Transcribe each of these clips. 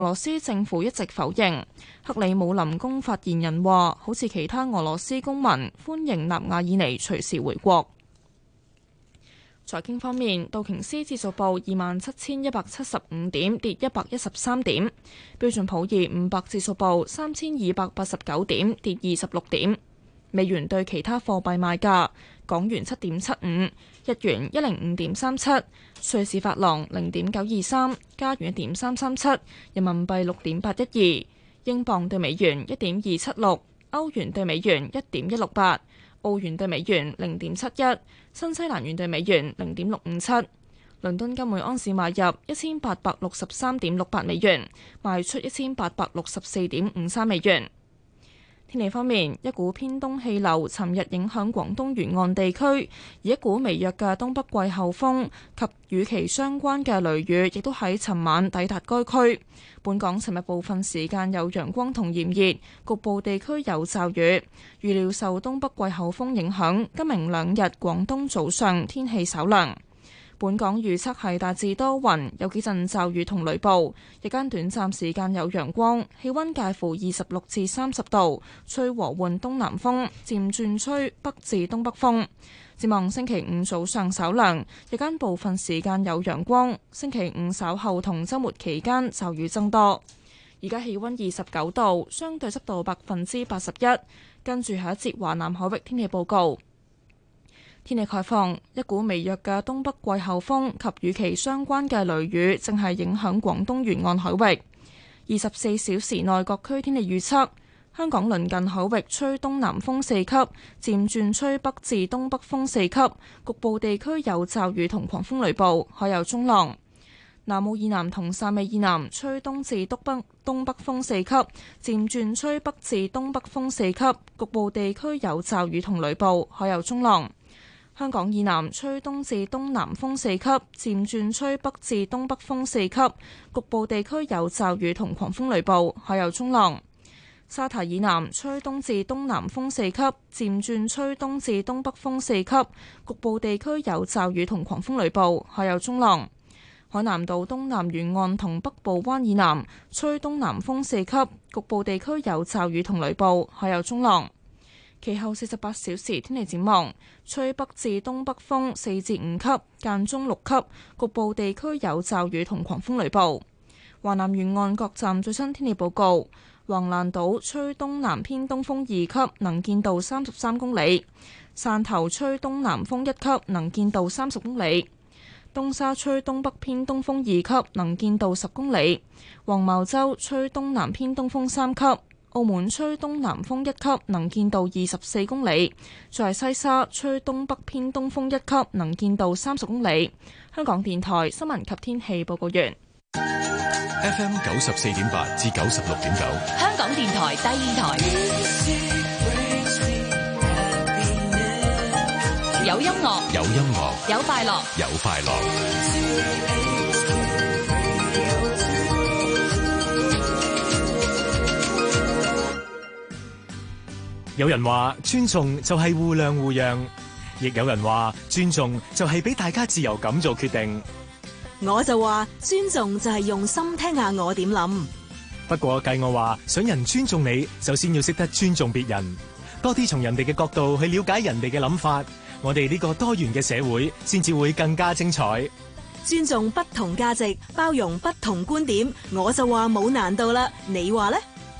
俄羅斯政府一直否認。克里姆林宮發言人話，好似其他俄羅斯公民，歡迎納瓦爾尼隨時回國。財經方面，道瓊斯指數報27,175點，跌113點；標準普爾500指數報3,289點，跌26點。美元對其他貨幣賣價：港元7.75，日元105.37，瑞士法郎0.923，加元1.337，人民幣6.812，英鎊對美元1.276，歐元對美元1.168，澳元對美元0.71，新西蘭元對美元0.657。倫敦金每安士買入1863.68美元，賣出1864.53美元。天氣方面，一股偏東氣流尋日影響廣東沿岸地區，而一股微弱嘅東北季候風及與其相關嘅雷雨亦都喺尋晚抵達該區。本港尋日部分時間有陽光同炎熱，局部地區有驟雨。預料受東北季候風影響，今明兩日廣東早上天氣稍涼。本港預測係大致多雲，有幾陣驟雨同雷暴，日間短暫時間有陽光，氣溫介乎26至30度，吹和緩東南風，漸轉吹北至東北風。展望星期五早上稍涼，日間部分時間有陽光，星期五稍後同週末期間驟雨增多。而家氣溫29度，相對濕度81%。跟住係一節華南海域天氣報告。天氣概況，一股微弱嘅東北季候風及與其相關嘅雷雨正係影響廣東沿岸海域。24小時內各區天氣預測：香港鄰近海域吹東南風4級，漸轉吹北至東北風4級，局部地區有驟雨同狂風雷暴，海有中浪。南澳以南同汕尾以南吹東至東北風4級，漸轉吹北至東北風4級，局部地區有驟雨同雷暴，海有中浪。香港以南吹東至東南風4級，漸轉吹北至東北風4級，局部地區有驟雨同狂風雷暴，海有中浪。沙堤以南吹東至東南風4級，漸轉吹東至東北風4級，局部地區有驟雨同狂風雷暴，海有中浪。海南島東南沿岸同北部灣以南吹東南風4級，局部地區有驟雨同雷暴，海有中浪。其後48小時天氣展望，吹北至東北風4至5級，間中6級，局部地區有驟雨同狂風雷暴。華南沿岸各站最新天氣報告：橫瀾島吹東南偏東風2級，能見度33公里；汕頭吹東南風1級，能見度30公里；東沙吹東北偏東風2級，能見度10公里；黃茅洲吹東南偏東風3級。澳門吹東南風1級，能見度24公里；在西沙吹東北偏東風1級，能見度30公里。香港電台新聞及天氣報告完。 FM 94.8至96.9， 香港電台第二台，有音樂， 有音樂， 有快樂， 有快樂。有人話尊重就係互諒互讓，亦有人話尊重就係俾大家自由咁做決定。 我就話尊重就係用心聽下我點諗。 不過計我話想人尊重你，首先要識得尊重別人，多啲從人哋嘅角度去了解人哋嘅諗法，我哋呢個多元嘅社會先至會更加精彩。 尊重不同價值，包容不同觀點，我就話冇難度啦。你話呢？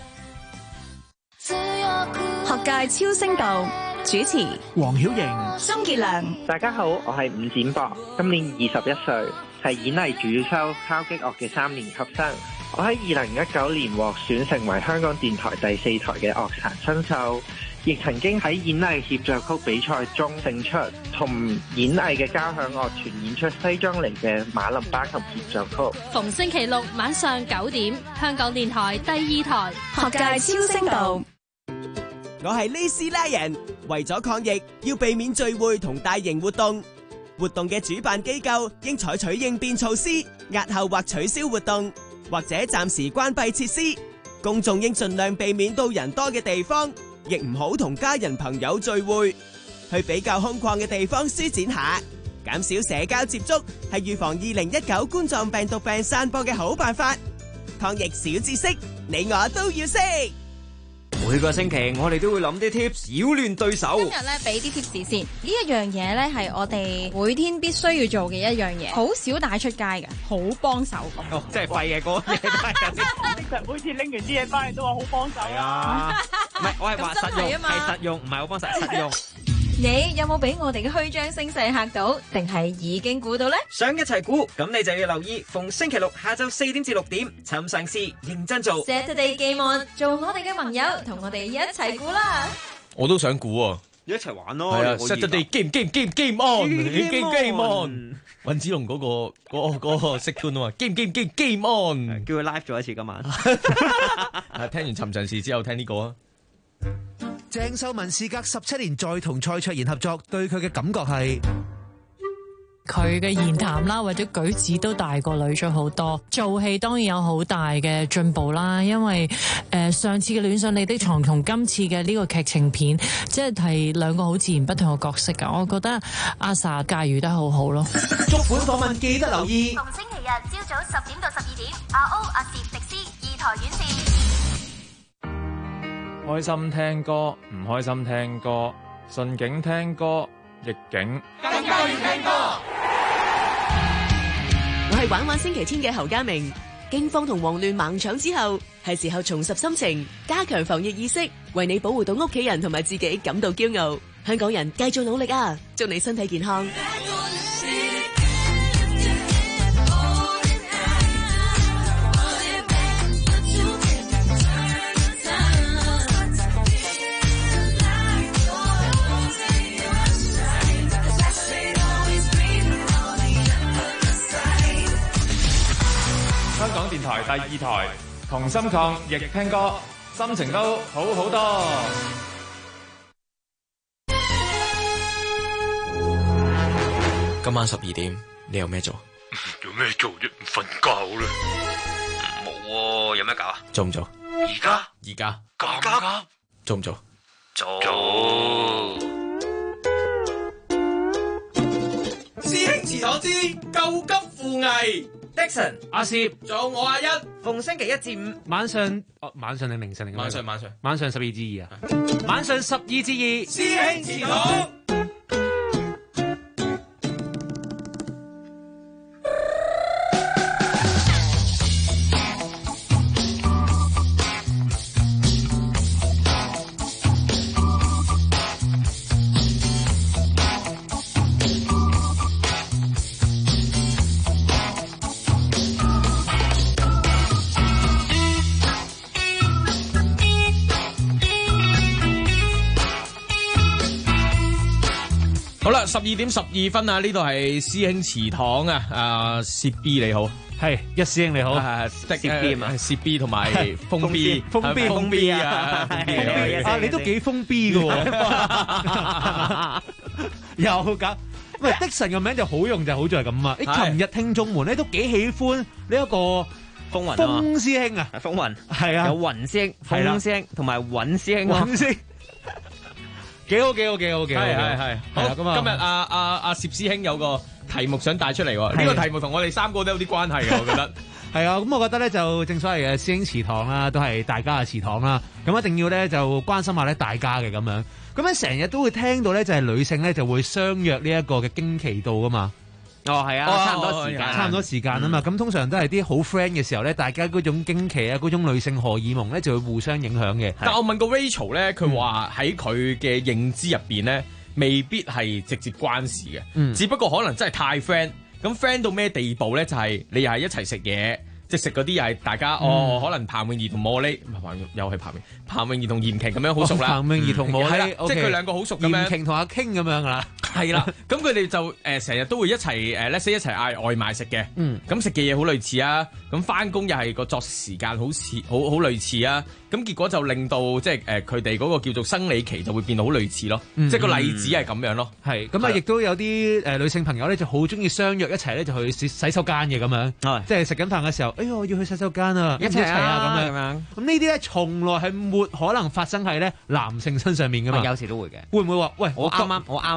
學界超聲道主持黃曉瑩、 鍾傑良。 大家好，我係伍展博，今年21歲，係演藝主修敲擊樂嘅3年級生。我喺2019年獲選成為香港電台第4台嘅樂壇新秀，亦曾經喺演藝協奏曲比賽中勝出，同演藝嘅交響樂團演出西裝尼嘅馬林巴琴協奏曲。 逢星期六晚上9點，香港電台第2台學界超聲道。 我係呢斯拉人，為咗抗疫，要避免聚會同大型活動。活動嘅主辦機構應採取應變措施，押後或取消活動，或者暫時關閉設施。公眾應盡量避免到人多嘅地方，亦唔好同家人朋友聚會。去比較空曠嘅地方舒展下，減少社交接觸，係預防2019冠狀病毒病散播嘅好辦法。 抗疫小知識，你我都要識。 每個星期我哋都會諗啲 tips 擾亂對手。 今日咧俾啲 tips 先，呢一樣嘢咧係我哋每天必須要做嘅一樣嘢，好少帶出街嘅，好幫手咁。 哦，即係廢嘅嗰嘢都係有啲。 其實每次拎完啲嘢翻嚟都話好幫手啊！唔係，我係話實用，係實用，唔係好幫手，實用。 你有冇俾我哋嘅虛張聲勢嚇到，定係已經估到呢？ 想一齊估，咁你就要留意逢星期六下晝4點至6點，尋嘗試認真做。 Saturday Game On，做我哋嘅盟友，同我哋一齊估啦！ 我都想估啊， 一齊玩咯。 係啊 ，Saturday Game On。尹子龍嗰個識 tune 啊嘛 ，Game On， 叫佢 live 做一次今晚。 聽完尋常事之後聽呢個啊。 鄭秀文事隔17年再同蔡卓妍合作，對佢嘅感覺係佢嘅言談啦或者舉止都大過女咗好多，做戲當然有好大嘅進步啦。因為上次嘅戀上你的床同今次嘅呢個劇情片，即係兩個好自然不同嘅角色噶。我覺得阿 sa 駕馭得好好咯。 足本訪問記得留意， 逢星期日朝早10點到12點，阿 O 阿攝迪斯2台院線。 開心聽歌，唔開心聽歌，順境聽歌，逆境更加要聽歌。 我係玩玩星期天嘅侯家明。驚慌同慌亂盲搶之後，係時候重拾心情，加強防疫意識，為你保護到屋企人同埋自己感到驕傲。香港人繼續努力啊！祝你身體健康。 香港電台第2台，同心抗疫聽歌，心情都好好多。 今晚12點，你有咩做？ 有咩做啫？唔瞓覺啦。 冇喎，有咩搞啊？ 做唔做？ 而家咁急？做唔做？ 做。 師兄祠堂之救急扶危。 Dixon 阿攝做我阿一， 逢星期1至5 晚上定凌晨定晚上 12至2啊，晚上12至2，師兄祠堂。 好啦，12點12分啊！呢度係師兄祠堂啊，阿薛 B 你好， 係一師兄你好， 薛 B 嘛，薛 B 同埋封 B，封 B 啊， 你都幾封 B 噶喎，又搞喂，Dixon 嘅名就好用就好在咁啊！琴日聽眾們咧都幾喜歡呢一個風師兄啊， 風雲係啊， 有雲師兄、風師兄同埋尹師兄， 幾好， 係好咁啊！今日阿薛師兄有個題目想帶出嚟喎，呢個題目同我哋3個都有啲關係嘅，我覺得係啊。咁我覺得咧就正所謂嘅師兄祠堂啦，都係大家嘅祠堂啦。咁一定要咧就關心下咧大家嘅咁樣。咁樣成日都會聽到咧就係女性咧就會相約呢一個嘅經期到噶嘛。 哦，係啊，差唔多時間啊嘛。咁通常都係啲好 friend 嘅時候咧，大家嗰種經期啊，嗰種女性荷爾蒙咧就會互相影響嘅。 但我問過 Rachel 咧，佢話喺佢嘅認知入邊咧，未必係直接關事嘅，只不過可能真係太 friend。咁 friend 到咩地步咧？就係你又係一齊食嘢。即係食嗰啲又係大家可能彭詠儀同莫莉，又係彭詠儀同嚴瓊咁樣好熟啦。 彭詠儀同莫莉， 即係佢兩個好熟咁樣。 嚴瓊同阿 King 咁樣啦。 係啦，咁佢哋就成日都會一齊let's say 一齊嗌外賣食嘅。咁食嘅嘢好類似啊，咁翻工又係個作息時間好類似啊。咁結果就令到即係佢哋嗰個叫做生理期就會變到好類似咯。即係個例子係咁樣咯。 係咁啊，亦都有啲女性朋友咧就好中意相約一齊咧就去洗手間嘅咁樣。即係食緊飯嘅時候。哎呀，我要去洗手間啊！一齊啊咁樣。咁呢啲咧，從來係沒可能發生喺咧男性身上面噶嘛。 有時都會嘅。 會唔會話？喂， 我啱啱都係啊。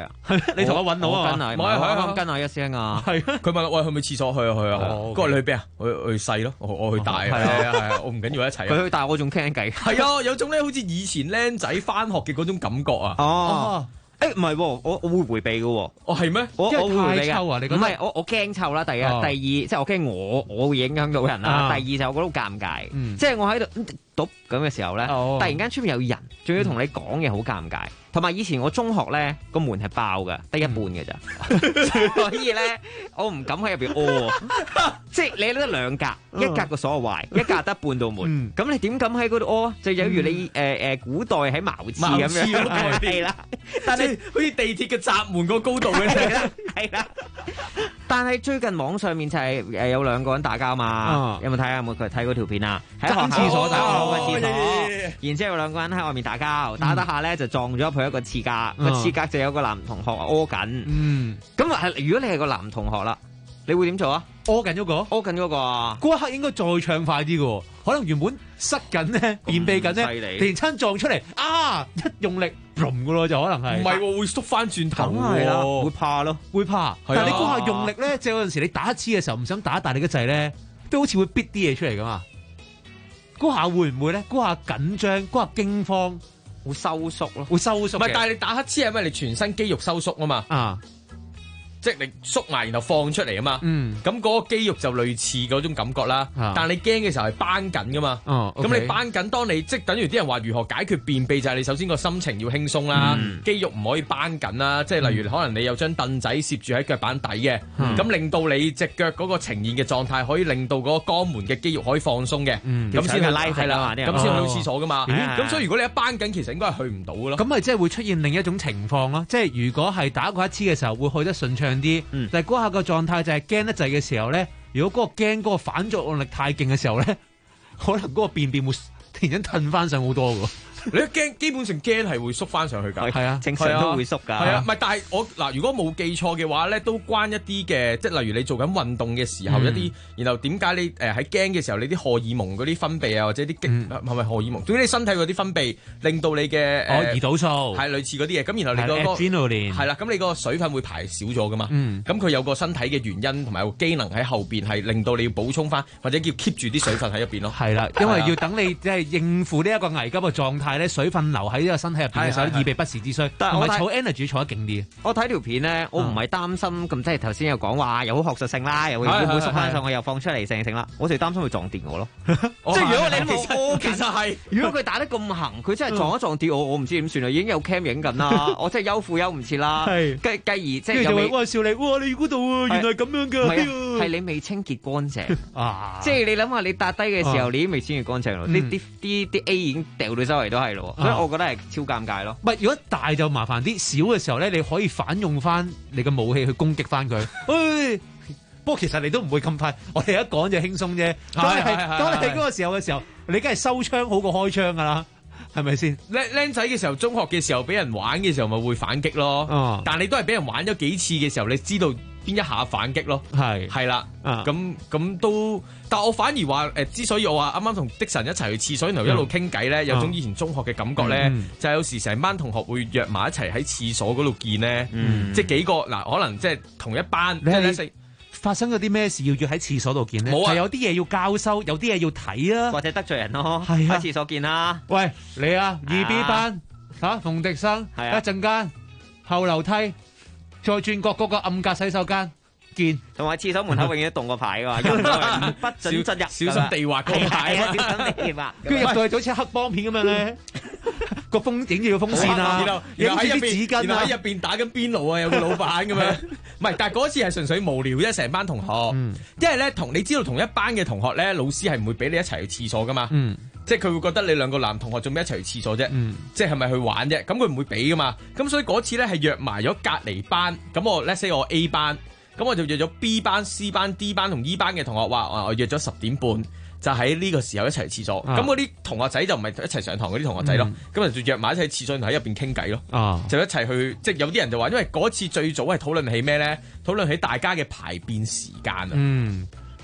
你同我揾到啊？ 跟啊，唔係我跟啊一聲啊。 係佢問我喂去唔去廁所？去啊去啊。佢話你去邊啊？去細咯，我去大。係啊，我唔緊要一齊。 佢去大，我仲傾緊偈。 係啊，有種咧好似以前僆仔翻學嘅嗰種感覺啊。 哦。誒唔係喎，我會迴避嘅喎。 哦係咩？ 我會迴避臭啊！你覺得？ 唔係我驚臭啦。第一，第二即係我驚我會影響到人啦。第二就我覺得好尷尬。即係我喺度讀咁嘅時候咧，突然間出面有人，仲要同你講嘢，好尷尬。同埋以前我中學咧個門係爆嘅，得一半嘅咋，所以咧我唔敢喺入邊屙。即係你得兩格，一格個鎖壞，一格得半道門。咁你點敢喺嗰度屙？就有如你古代喺茅廁咁樣，係啦。但係好似地鐵嘅閘門個高度嘅啫， 係啦。但係最近網上面就係有兩個人打交嘛，有冇睇啊？有冇睇嗰條片啊？喺學校廁所打交嘅廁所，然之後有兩個人喺外面打交，打得下咧就撞咗佢一個廁格，個廁格就有個男同學屙緊。咁啊，如果你係個男同學啦，你會點做啊？ 屙緊嗰個， 屙緊嗰個啊！ 嗰一刻應該再暢快啲嘅，可能原本塞緊咧，便秘緊咧，突然間撞出嚟，一用力，嘣嘅咯，就可能係。 唔係喎，會縮翻轉頭喎。係啦，會怕咯， 會怕。但係你嗰下用力咧，即係有陣時你打乞嗤嘅時候，唔想打大力嘅掣咧，都好似會逼啲嘢出嚟噶嘛。嗰下會唔會咧？嗰下緊張，嗰下驚慌， 會收縮咯， 會收縮。 唔係，但係你打乞嗤係咪你全身肌肉收縮啊嘛？即係你縮埋然後放出嚟啊嘛，咁嗰個肌肉就類似嗰種感覺啦。但係你驚嘅時候係繃緊噶嘛，咁你繃緊，當你即係等於啲人話如何解決便秘就係你首先個心情要輕鬆啦，肌肉唔可以繃緊啦。即係例如可能你有張凳仔攝住喺腳板底嘅，咁令到你隻腳嗰個呈現嘅狀態可以令到嗰個肛門嘅肌肉可以放鬆嘅，咁先係拉係啦，咁先去到廁所噶嘛。咁所以如果你一繃緊，其實應該係去唔到嘅咯。 咁咪即係會出現另一種情況咯，即係如果係打過一次嘅時候會去得順暢啲，但係嗰下個狀態就係驚得滯嘅時候咧，如果嗰個驚嗰個反作用力太勁嘅時候咧，可能嗰個便會突然間褪翻上好多㗎。 你一驚，基本上驚係會縮翻上去㗎。 係啊，正常都會縮㗎。 係啊，唔係，但係我嗱，如果冇記錯嘅話咧，都關一啲嘅，即係例如你做緊運動嘅時候一啲，然後點解你喺驚嘅時候，你啲荷爾蒙嗰啲分泌啊，或者啲係咪荷爾蒙？總之你身體嗰啲分泌，令到你嘅胰島素係類似嗰啲嘢。咁然後你嗰個係啦，咁你個水分會排少咗㗎嘛。咁佢有個身體嘅原因同埋個機能喺後邊係令到你要補充翻，或者叫 keep 住啲水分喺入邊咯。 係啦，因為要等你即係應付呢一個危急嘅狀態咧，水分流喺呢個身體入邊嘅時候，以備不時之需。但係我儲 energy 儲得勁啲。 我睇條片咧，我唔係擔心咁，即係頭先有講話有好學術性啦，又會縮翻上去，又放出嚟成啦。我就擔心佢撞跌我咯。即係如果你冇，其實係如果佢打得咁行，佢真係撞一撞跌我唔知點算啦。已經有 cam 影緊啦，我真係休褲休唔切啦。繼而即係又哇少你，哇你嗰度啊，原來咁樣㗎。 係你未清潔乾淨即係你諗下，你搭低嘅時候，你已經未清潔乾淨咯。啲 A 已經掉到周圍都係咯，所以我覺得係超尷尬咯。 唔係，如果大就麻煩啲，小嘅時候咧，你可以反用翻你嘅武器去攻擊翻佢。不過其實你都唔會咁快，我哋一講就輕鬆啫。當你喺嗰個時候嘅時候，你梗係收槍好過開槍噶啦，係咪先？ 僆仔嘅時候，中學嘅時候俾人玩嘅時候，咪會反擊咯。但你都係俾人玩咗幾次嘅時候，你知道邊一下反擊咯。係啦，咁都。但我反而話之所以我話啱啱同的神一齊去廁所，然後一路傾偈咧，有種以前中學嘅感覺咧，就係有時成班同學會約埋一齊喺廁所嗰度見咧，即係幾個嗱，可能即係同一班。 發生咗啲咩事要約喺廁所度見咧？係有啲嘢要交收，有啲嘢要睇啊， 或者得罪人咯。喺廁所見啦。 喂，你啊，2B 班馮迪生，一陣間後樓梯再轉角嗰個暗格洗手間見， 同埋廁所門口永遠都棟個牌㗎嘛，不准進入， 小心地滑個牌， 小心地滑。 跟住入到去就好似黑幫片咁樣咧，個風影住個風扇啊， 然後喺啲紙巾啊，喺入邊打緊邊爐啊，有個老闆咁樣。唔係，但係嗰次係純粹無聊啫，成班同學。因為咧，你知道同一班嘅同學咧，老師係唔會俾你一齊去廁所噶嘛。即係佢會覺得你兩個男同學做咩一齊去廁所啫？即係咪去玩啫？咁佢唔會俾噶嘛。咁所以嗰次咧係約埋咗隔離班。咁我 let's say 我 A 班，咁我就約咗 B 班、C 班、D 班同 E 班嘅同學話，我約咗10點半。就喺呢個時候一齊去廁所，咁嗰啲同學仔就唔係一齊上堂嗰啲同學仔咯，咁就約埋一齊去廁所，然後喺入邊傾偈咯，就一齊去，即係有啲人就話，因為嗰次最早係討論起咩咧？討論起大家嘅排便時間啊，咁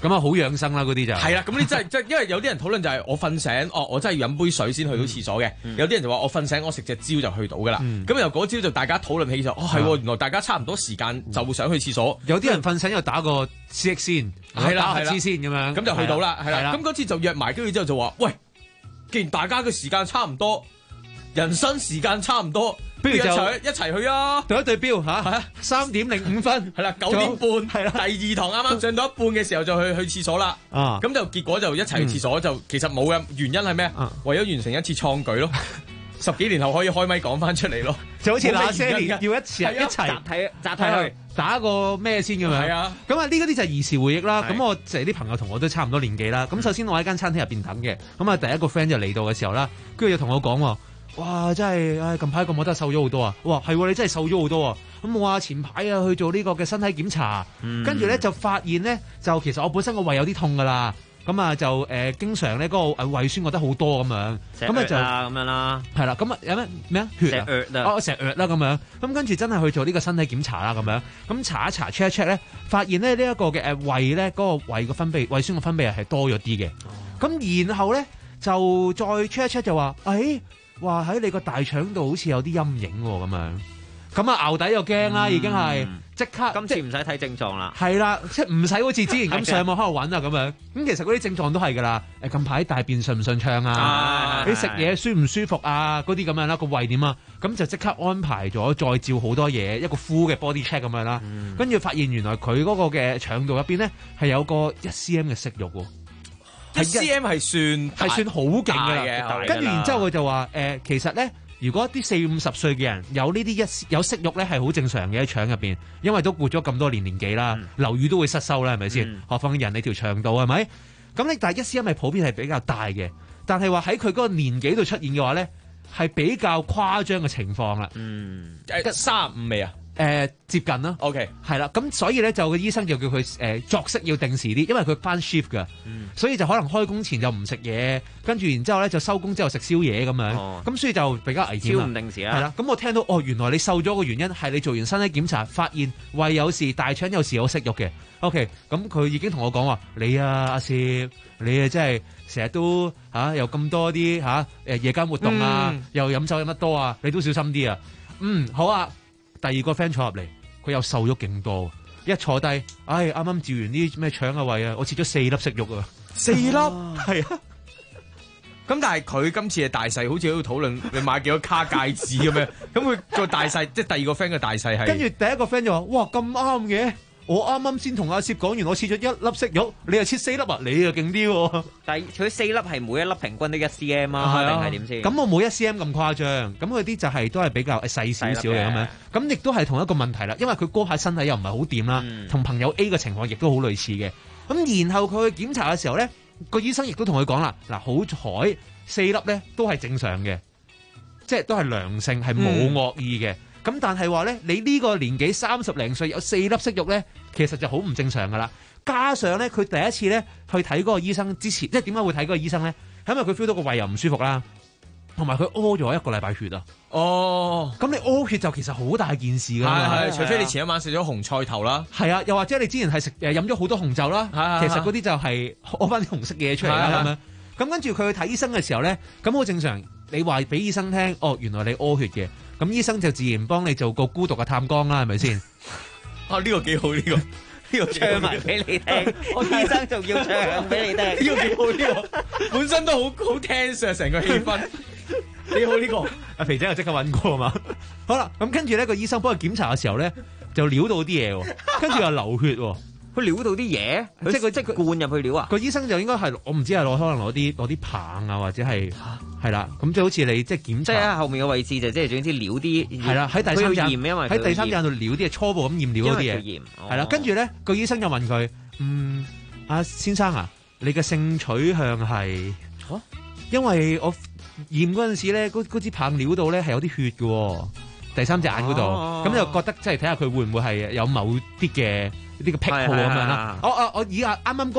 咁啊好養生啦嗰啲就係啦，咁你真係即係因為有啲人討論就係我瞓醒，我真係要飲杯水先去到廁所嘅。有啲人就話我瞓醒，我食隻蕉就去到噶啦。咁由嗰朝就大家討論起就係喎，原來大家差唔多時間就會想去廁所。 有啲人瞓醒又打個 CX 先，打下支先咁樣， 咁就去到啦，係啦。咁嗰次就約埋，跟住之後就話喂，既然大家嘅時間差唔多，人生時間差唔多。不如就一齊去啊！ 對一對標嚇，3:05， 係啦，9:30係啦。第二堂啱啱上到一半嘅時候就去廁所啦。咁就結果就一齊去廁所就其實冇嘅原因係咩？為咗完成一次創舉咯。10幾年後可以開咪講翻出嚟咯， 就好似那些年要一齊集體去打個咩先咁樣。係啊，咁啊呢啲就係兒時回憶啦。咁我就係啲朋友同我都差唔多年紀啦。咁首先我喺間餐廳入邊等嘅，咁啊第一個 friend 就嚟到嘅時候啦，跟住就同我講。哇！真係，近排個模特瘦咗好多啊！哇，係你真係瘦咗好多啊！咁我話前排去做呢個嘅身體檢查，跟住咧就發現咧，就其實我本身個胃有啲痛噶啦，咁啊就經常咧嗰個胃酸覺得好多咁樣，咁啊就咁樣啦， 係啦，咁啊有咩啊血啊，成日啦咁樣，咁跟住真係去做呢個身體檢查啦咁樣，咁查一查 check 一 check 咧，發現咧呢一個嘅胃咧嗰個胃嘅分泌胃酸嘅分泌係多咗啲嘅，咁然後咧就再 check 一 check 就話，話喺你個大腸度好似有啲陰影喎咁樣，咁啊牛底又驚啦，已經係即刻。 今次唔使睇症狀啦， 係啦，即係唔使好似之前咁上網喺度揾啊咁樣。咁其實嗰啲症狀都係㗎啦。近排大便順唔順暢啊？你食嘢舒唔舒服啊？嗰啲咁樣啦，個胃點啊？咁就即刻安排咗再照好多嘢，一個 full 嘅 body check 咁樣啦。跟住發現原來佢嗰個嘅腸道入邊咧係有個1cm 嘅息肉喎。 1cm 係算好勁嘅，跟住然之後佢就話其實咧，如果啲40-50歲嘅人有呢啲有息肉咧，係好正常嘅喺腸入邊，因為都過咗咁多年紀啦，樓宇都會失收啦，係咪先？何況人你條腸道係咪？咁你但係1cm係普遍係比較大嘅，但係話喺佢嗰個年紀度出現嘅話咧，係比較誇張嘅情況啦。 35未啊？ 接近啦，OK，係啦，咁所以咧就個醫生就叫佢作息要定時啲，因為佢翻 shift 噶，所以就可能開工前就唔食嘢，跟住然之後咧就收工之後食宵夜咁樣，咁所以就比較危險啦。 超唔定時啦， 係啦，咁我聽到原來你瘦咗個原因係你做完身體檢查發現胃有事，大腸有事有息肉嘅 ，OK，咁佢已經同我講話，你啊阿攝，你啊真係成日都有咁多啲夜間活動啊，又飲酒飲得多啊，你都小心啲啊。好啊。第二個 friend 坐入嚟，佢又瘦咗勁多，一坐低，啱啱照完啲咩腸啊胃啊，我切咗4粒息肉啊，4粒，係啊。 咁但係佢今次嘅大細好似喺度討論你買幾多卡戒指咁樣，咁佢個大細即係第二個 friend 嘅大細係。 跟住第一個 friend 就話：哇咁啱嘅，我啱啱先同阿攝講完，我切咗1粒息肉，你又切4粒啊，你又勁啲喎。 但係佢4粒係每一粒平均都1cm啊，定係點先？ 咁我冇1cm咁誇張，咁佢啲就係都係比較細少少嘅咁樣。咁亦都係同一個問題啦，因為佢嗰下身體又唔係好掂啦，同朋友 A 嘅情況亦都好類似嘅。咁然後佢去檢查嘅時候咧，個醫生亦都同佢講啦，嗱好彩4粒咧都係正常嘅，即係都係良性，係冇惡意嘅。咁但係話咧，你呢個年紀30零歲有4粒息肉咧，其實就好唔正常噶啦。加上咧，佢第一次咧去睇嗰個醫生之前，即係點解會睇嗰個醫生咧？係因為佢 feel 到個胃又唔舒服啦，同埋佢屙咗1個禮拜血啊。咁你屙血就其實好大件事噶嘛。 係，除非你前一晚食咗紅菜頭啦。 係啊，又或者你之前係飲咗好多紅酒啦。其實嗰啲就係屙翻啲紅色嘢出嚟啦咁樣。咁跟住佢去睇醫生嘅時候咧，咁好正常。你話俾醫生聽，原來你屙血嘅，咁醫生就自然幫你做個孤獨嘅探光啦，係咪先？ 呢個幾好，呢個唱埋俾你聽，醫生仲要唱俾你聽， 呢個幾好，呢個本身都好 tense 啊，成個氣氛幾好呢個。 阿肥仔又即刻揾過啊嘛。好啦，咁跟住咧個醫生幫佢檢查嘅時候咧，就撩到啲嘢喎，跟住又流血喎。 佢撩到啲嘢，即係佢灌入去撩啊！ 個醫生就應該係我唔知係可能攞啲棒啊，或者係啦，咁即係好似你即係檢查， 即係後面嘅位置就即係總之撩啲係啦，喺第三站， 因為喺第三站度撩啲嘢，初步咁驗料嗰啲嘢，係啦，跟住咧個醫生就問佢：阿先生啊，你嘅性取向係？因為我驗嗰陣時咧，嗰支棒撩到咧係有啲血嘅，第三隻眼嗰度，咁就覺得即係睇下佢會唔會係有某啲嘅。呢個癖好咁樣啦，我以啱啱嗰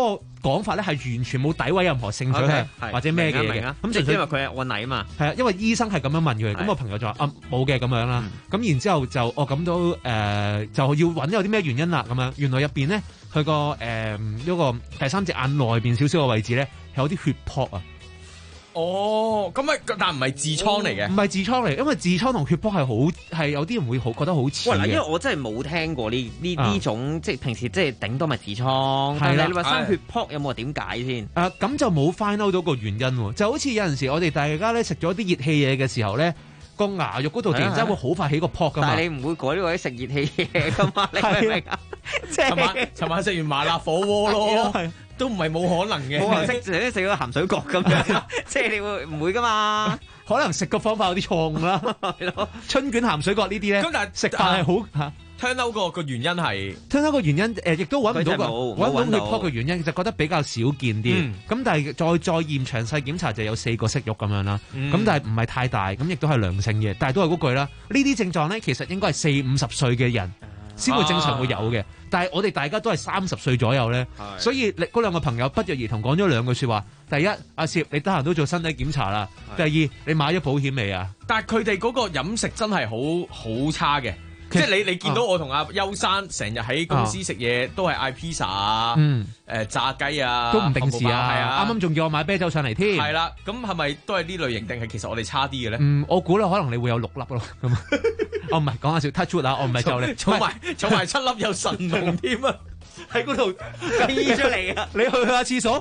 講法咧係完全冇詆毀任何性取向或者咩嘅嘢嘅。 咁就因為佢係案例啊嘛。 係啊，因為醫生係咁樣問佢，咁我朋友就話冇嘅咁樣啦。咁然之後就咁都就要揾有啲咩原因啦咁樣。原來入邊咧佢個嗰個第三隻眼內邊少少嘅位置咧係有啲血泡啊。 哦，咁啊，但唔係痔瘡嚟嘅， 唔係痔瘡嚟，因為痔瘡同血泡係有啲人會覺得好似嘅。 因為我真係冇聽過呢種，即係平時即係頂多咪痔瘡。但係你話生血泡有冇話點解先？ 咁就冇 find out 到個原因喎。就好似有陣時我哋大家咧食咗啲熱氣嘢嘅時候咧，個牙肉嗰度突然之間會好快起個泡噶嘛。 但係你唔會改呢位食熱氣嘢噶嘛？你明唔明啊？即係尋晚食完麻辣火鍋咯。都唔係冇可能嘅， 冇可能食咗個鹹水角咁樣，即係你會唔會噶嘛？ 可能食個方法有啲錯誤啦，係咯。春卷鹹水角呢啲咧，咁但係食飯係好嚇。 聽到個原因係， 聽到個原因亦都揾唔到血泡嘅原因，就覺得比較少見啲。咁但係再驗詳細檢查就有4個息肉咁樣啦。咁但係唔係太大，咁亦都係良性嘅。但係都係嗰句啦，呢啲症狀咧其實應該係40-50歲嘅人先會正常會有嘅，但係我哋大家都係30歲左右咧，所以嗰兩個朋友不約而同講咗2句説話。第一，阿攝你得閒都做身體檢查啦。第二，你買咗保險未啊？ 但係佢哋嗰個飲食真係好差嘅，即係你見到我同阿邱生成日喺公司食嘢都係嗌 pizza 啊，炸雞啊， 都唔定時啊， 係啊， 啱啱仲叫我買啤酒上嚟添。 係啦，咁係咪都係呢類型定係其實我哋差啲嘅咧？ 我估啦，可能你會有6粒咯咁。我唔係講下笑 touch wood 啊，我唔係就你儲埋7粒有神龍添啊， 喺嗰度飛出嚟啊！ 你去下廁所，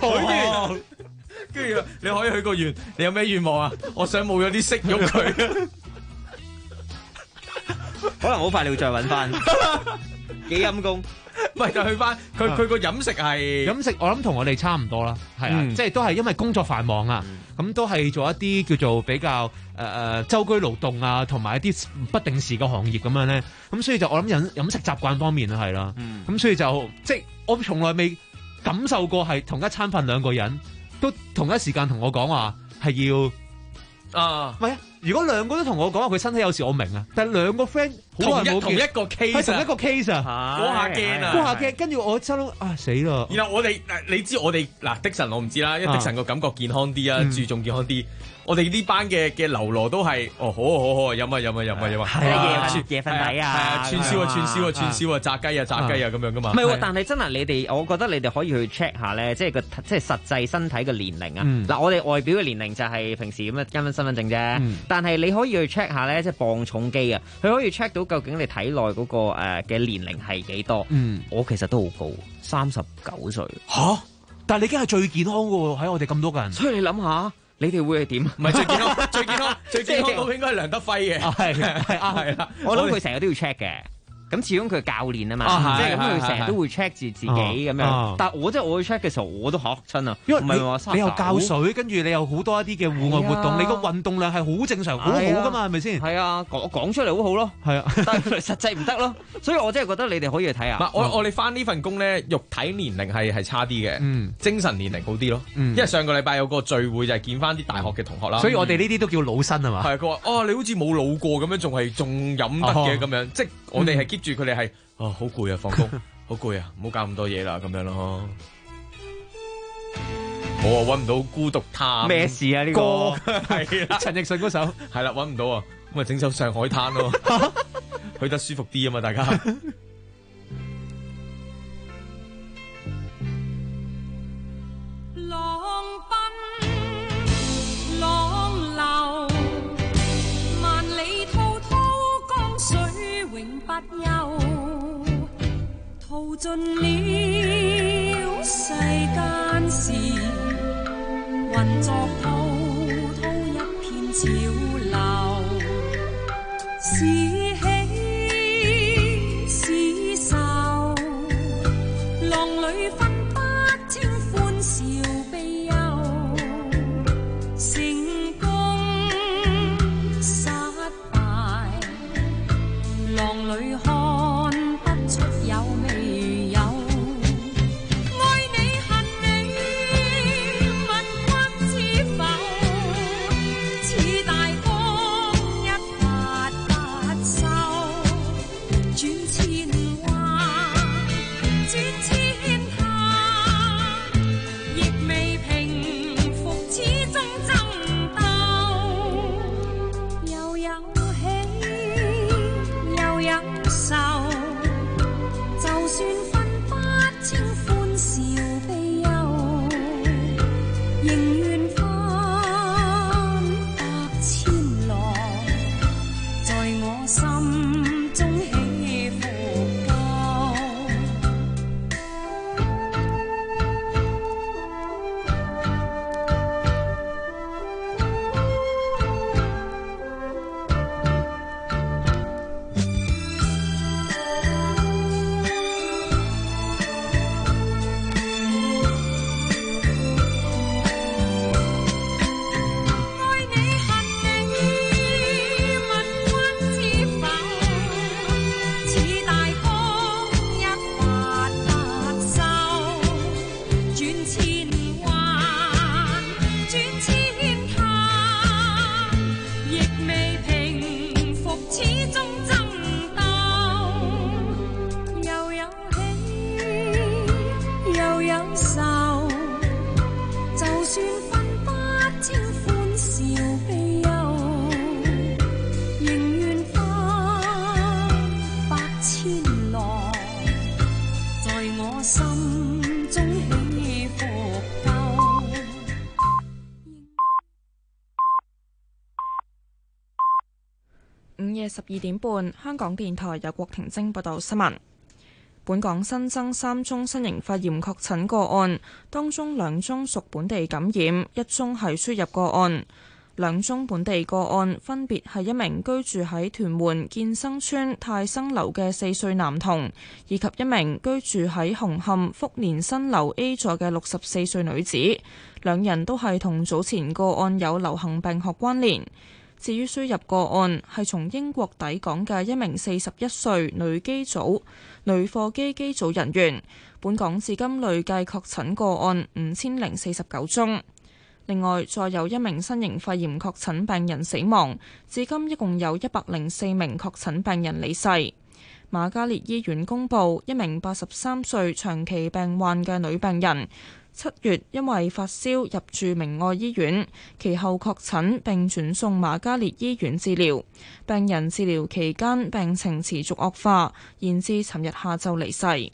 跟住你可以去個願，你有咩願望啊？我想冇咗啲息肉佢， 可能好快你會再揾翻，幾陰功。 唔係就去翻佢個飲食係飲食，我諗同我哋差唔多啦，係啊，即係都係因為工作繁忙啊，咁都係做一啲叫做比較周居勞動啊，同埋一啲不定時嘅行業咁樣咧，咁所以就我諗飲食習慣方面係啦，咁所以就即係我從來未感受過係同一餐飯2個人都同一時間同我講話係要唔係啊？如果2個都同我講話佢身體有事，我明啊。但係2個 friend 好耐冇見， 同一個 case， 係同一個 case 啊， 嗰下驚啊， 嗰下驚。跟住我心諗死啦。 然後我哋你知我哋的神我唔知啦，因為的神個感覺健康啲啊，注重健康啲。我哋呢班嘅流羅都係好飲啊， 係啊夜瞓底啊， 串燒啊，炸雞啊咁樣噶嘛。 唔係喎，但係真係你哋，我覺得你哋可以去 check 下咧，即係實際身體嘅年齡啊。嗱，我哋外表嘅年齡就係平時咁樣跟身份證啫，但係你可以去 check 下咧，即係磅重機啊，佢可以 check 到究竟你體內嗰個嘅年齡係幾多。我其實都好高，39歲。 嚇！但係你已經係最健康嘅喎，喺我哋咁多個人。 所以你諗下。你哋會係點？ 唔係最健康都應該係梁德輝嘅。係啦， 我諗佢成日都要 check 嘅。咁始終佢係教練啊嘛，即係咁佢成日都會 check 住自己咁樣。但係我去 check 嘅時候，我都嚇親啊！ 因為你又教水，跟住你又好多一啲嘅戶外活動，你個運動量係好正常，好好噶嘛，係咪先？ 係啊，講出嚟好好咯。係啊，但係實際唔得咯。所以我真係覺得你哋可以去睇下。 我哋翻呢份工咧，肉體年齡係差啲嘅，精神年齡好啲咯。因為上個禮拜有個聚會就係見翻啲大學嘅同學啦。 所以我哋呢啲都叫老生係嘛？ 係佢話你好似冇老過咁樣，仲飲得嘅咁樣，即係我哋係 keep 住佢哋係。好攰啊！放工好攰啊！唔好搞咁多嘢啦，咁樣咯。我搵唔到孤獨他咩事啊？呢個係啦， 陳奕迅嗰首係啦，搵唔到啊，咁咪整首上海灘咯，去得舒服啲啊嘛，大家。 浪奔浪流，萬里滔滔江水永不休，淘盡了世間事，混作滔滔一片潮流，是喜是愁，浪裏分不清歡笑悲憂，成功失敗，浪裏看不出有未有，愛你恨你問君知否，似大轉千下，亦未平復，始終爭鬥，又有喜又有愁，就算分不清歡笑悲憂，仍願化百千浪，在我心中起伏鬥。 午夜12點半，香港電台由郭婷晶報道新聞。本港新增3宗新型肺炎確診個案，當中2宗屬本地感染，1宗係輸入個案。2宗本地個案分別係一名居住喺屯門建生邨泰生樓嘅4歲男童，以及一名居住喺紅磡福連新樓 A 座嘅64歲女子。2人都係同早前個案有流行病學關聯。至於輸入個案係從英國抵港嘅一名41歲女貨機機組人員，本港至今累計確診個案5049宗。另外，再有一名新型肺炎確診病人死亡，至今一共有104名確診病人離世。瑪嘉烈醫院公佈，一名83歲長期病患嘅女病人7月因為發燒入住明愛醫院，其後確診並轉送瑪嘉烈醫院治療。病人治療期間病情持續惡化，延至尋日下晝離世。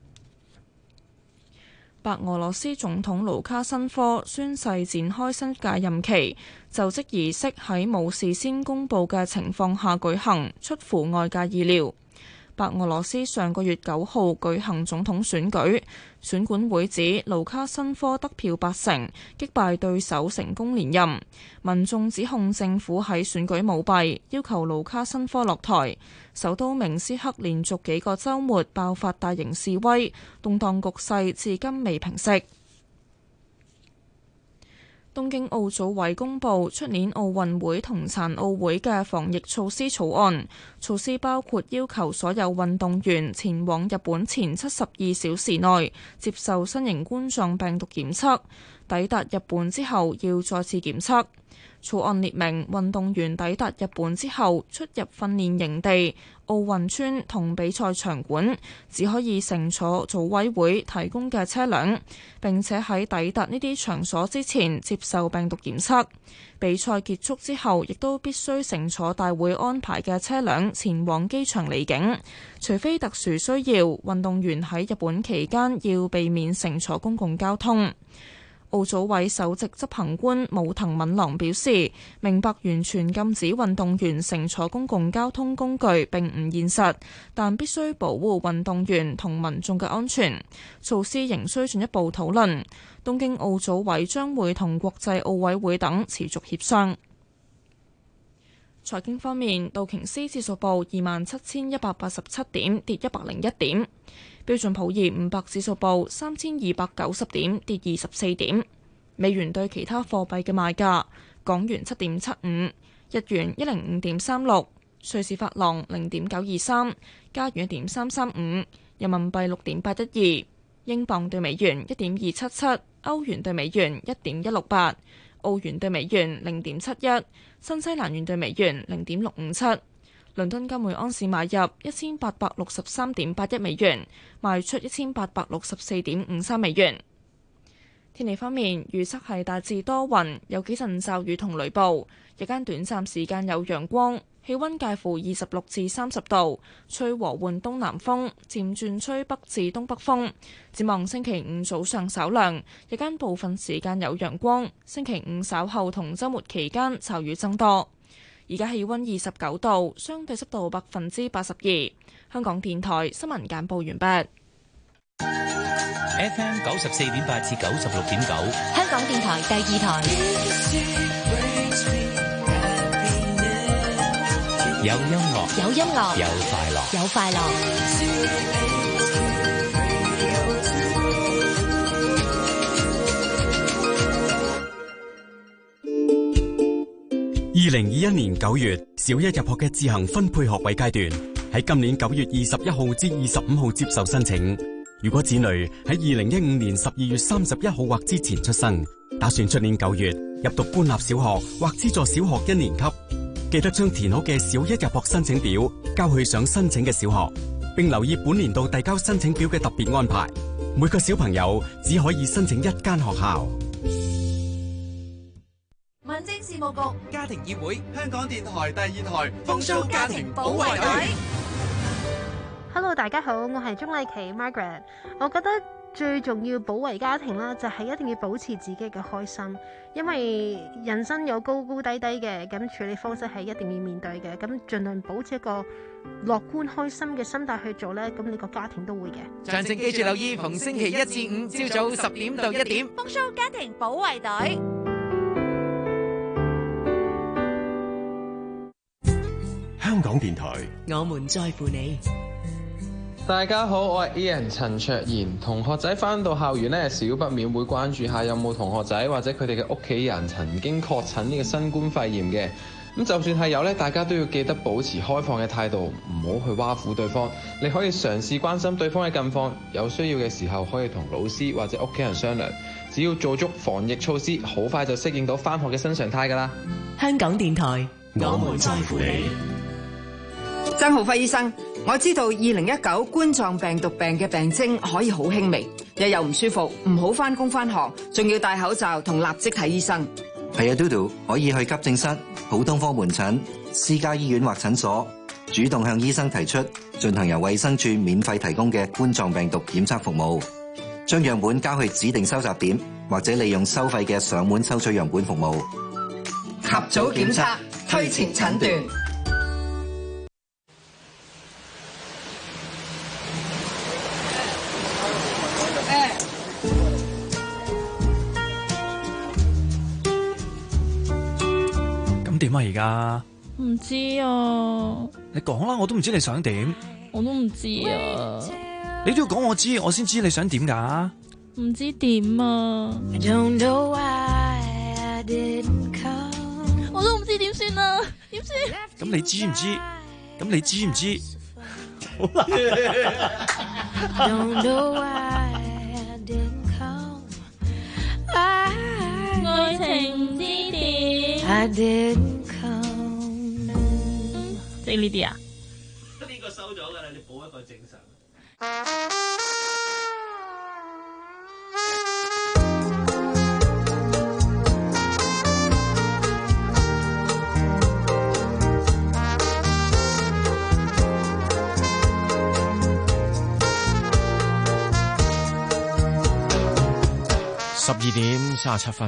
白俄羅斯總統盧卡申科宣誓展開新一屆任期，就職儀式喺冇事先公佈嘅情況下舉行，出乎外界意料。白俄羅斯上個月9號舉行總統選舉，選管會指盧卡申科得票80%，擊敗對手成功連任。民眾指控政府喺選舉舞弊，要求盧卡申科落台。首都明斯克連續幾個週末爆發大型示威，動盪局勢至今未平息。東京奧組委公佈出年奧運會同殘奧會嘅防疫措施草案，措施包括要求所有運動員前往日本前72小時內接受新型冠狀病毒檢測，抵達日本之後要再次檢測。草案列明，運動員抵達日本之後出入訓練營地、奧運村同比賽場館，只可以乘坐組委會提供嘅車輛，並且喺抵達呢啲場所之前接受病毒檢測。比賽結束之後，亦都必須乘坐大會安排嘅車輛前往機場離境，除非特殊需要，運動員喺日本期間要避免乘坐公共交通。奧組委首席執行官武藤敏郎表示，明白完全禁止運動員乘坐公共交通工具並唔現實，但必須保護運動員同民眾嘅安全。措施仍需進一步討論。東京奧組委將會同國際奧委會等持續協商。財經方面，道瓊斯指數報27,187點，跌101點。標準普爾500指數報3290點，跌24點。美元對其他貨幣嘅賣價：港元7.75，日元105.36，瑞士法郎0.923，加元1.335，人民幣6.812，英鎊對美元1.277，歐元對美元1.168，澳元對美元0.71，新西蘭元對美元0.657。倫敦金每安士買入1863.81美元，賣出1864.53美元。天氣方面，預測係大致多雲，有幾陣驟雨同雷暴，日間短暫時間有陽光，氣溫介乎26至30度，吹和緩東南風，漸轉吹北至東北風。展望星期五早上稍涼，日間部分時間有陽光，星期五稍後同週末期間驟雨增多。而家氣溫29度，相對濕度82%。香港電台新聞簡報完畢。 FM 94.8至96.9， 香港電台第2台。 有音樂， 有音樂， 有快樂， 有快樂。 2021年9月，小一入學嘅自行分配學位階段喺今年9月21號至25號接受申請。 如果子女喺2015年12月31號或之前出生，打算出年9月入讀官立小學或資助小學1年級，記得將填好嘅小一入學申請表交去想申請嘅小學，並留意本年度遞交申請表嘅特別安排。每個小朋友只可以申請1間學校。 民政事務局家庭議會，香港電台第2台風騷家庭保衛隊。 Hello， 大家好，我係鍾麗琪 Margaret。我覺得最重要保衛家庭啦，就係一定要保持自己嘅開心，因為人生有高高低低嘅，咁處理方式係一定要面對嘅，咁盡量保持一個樂觀開心嘅心態去做呢，咁你個家庭都會嘅。 詳情記住留意，逢星期1至5朝早10點到1點， 風騷家庭保衛隊。 香港電台， 我們在乎你。 大家好，我係 Ian 陳卓賢。同學仔返到校園呢，少不免會關注下有冇同學仔或者佢哋嘅屋企人曾經確診呢個新冠肺炎嘅。咁就算係有呢，大家都要記得保持開放嘅態度，唔好去挖苦對方。你可以嘗試關心對方嘅近況，有需要嘅時候可以同老師或者屋企人商量。只要做足防疫措施，好快就適應到返學嘅新常態㗎啦。 香港電台，我們在乎你。 曾浩輝醫生，我知道2019冠狀病毒病嘅病徵可以好輕微，日又唔舒服，唔好返工返學，仲要戴口罩同立即睇醫生。 係啊，嘟嘟可以去急症室、普通科門診、私家醫院或診所，主動向醫生提出進行由衛生署免費提供嘅冠狀病毒檢測服務，將樣本交去指定收集點，或者利用收費嘅上門收取樣本服務。 及早檢測，推前診斷。 點啊而家？ 唔知啊。 你講啦，我都唔知你想點。 我都唔知啊。 你都要講我知，我先知你想點㗎。 唔知點啊。我都唔知點算啊，點算？ 咁你知唔知？咁你知唔知？好愛情之點，即係呢啲啊？ 呢個收咗㗎啦，你補一個正常。 12點37分，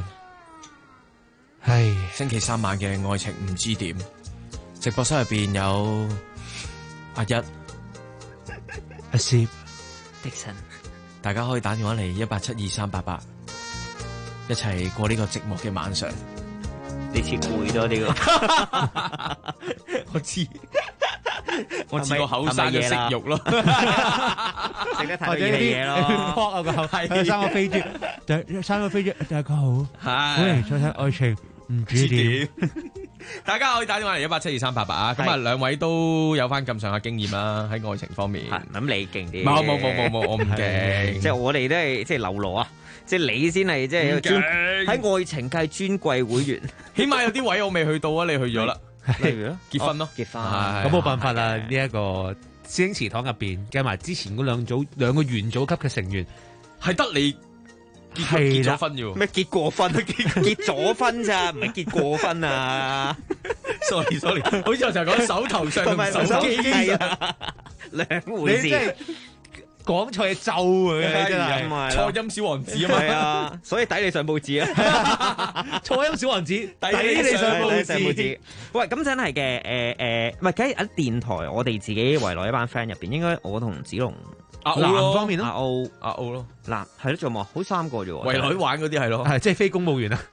星期3晚嘅愛情唔知點，直播室入邊有阿一、 阿攝、 迪神， 大家可以打電話嚟1872388，一齊過呢個寂寞嘅晚上。 你似攰咗呢個， 我知。我似個口生嘅食肉咯， 食得太多嘢咯， 撲啊個口，係生個飛豬，生個飛豬，大家好，歡迎收睇愛情唔知點。 大家可以打電話嚟1872388啊！咁啊，兩位都有翻咁上下經驗啦，喺愛情方面。 咁你勁啲？ 冇，我唔勁。 即係我哋都係即係流羅啊！即係你先係即係喺愛情界尊貴會員， 起碼有啲位我未去到啊！你去咗啦。 例如咧， 結婚咯， 結婚咁冇辦法啦。呢一個師兄祠堂入邊計埋之前嗰兩個元祖級嘅成員， 係得你結咗婚啫？ 咩結過婚？結咗婚咋，唔係結過婚啊 ！sorry， 好似我就係講手頭上同手機啊， 兩回事。 講錯嘢咒嘅真係， 錯音小王子啊嘛， 係啊，所以抵你上報紙啊， 錯音小王子抵你上報紙。 喂，咁真係嘅，唔係，梗係喺電台，我哋自己圍內一班 friend 入邊，應該我同子龍男方面咯， 阿 O 咯， 嗱係咯，仲有冇？好3個啫喎， 圍內玩嗰啲係咯， 係即係非公務員啊。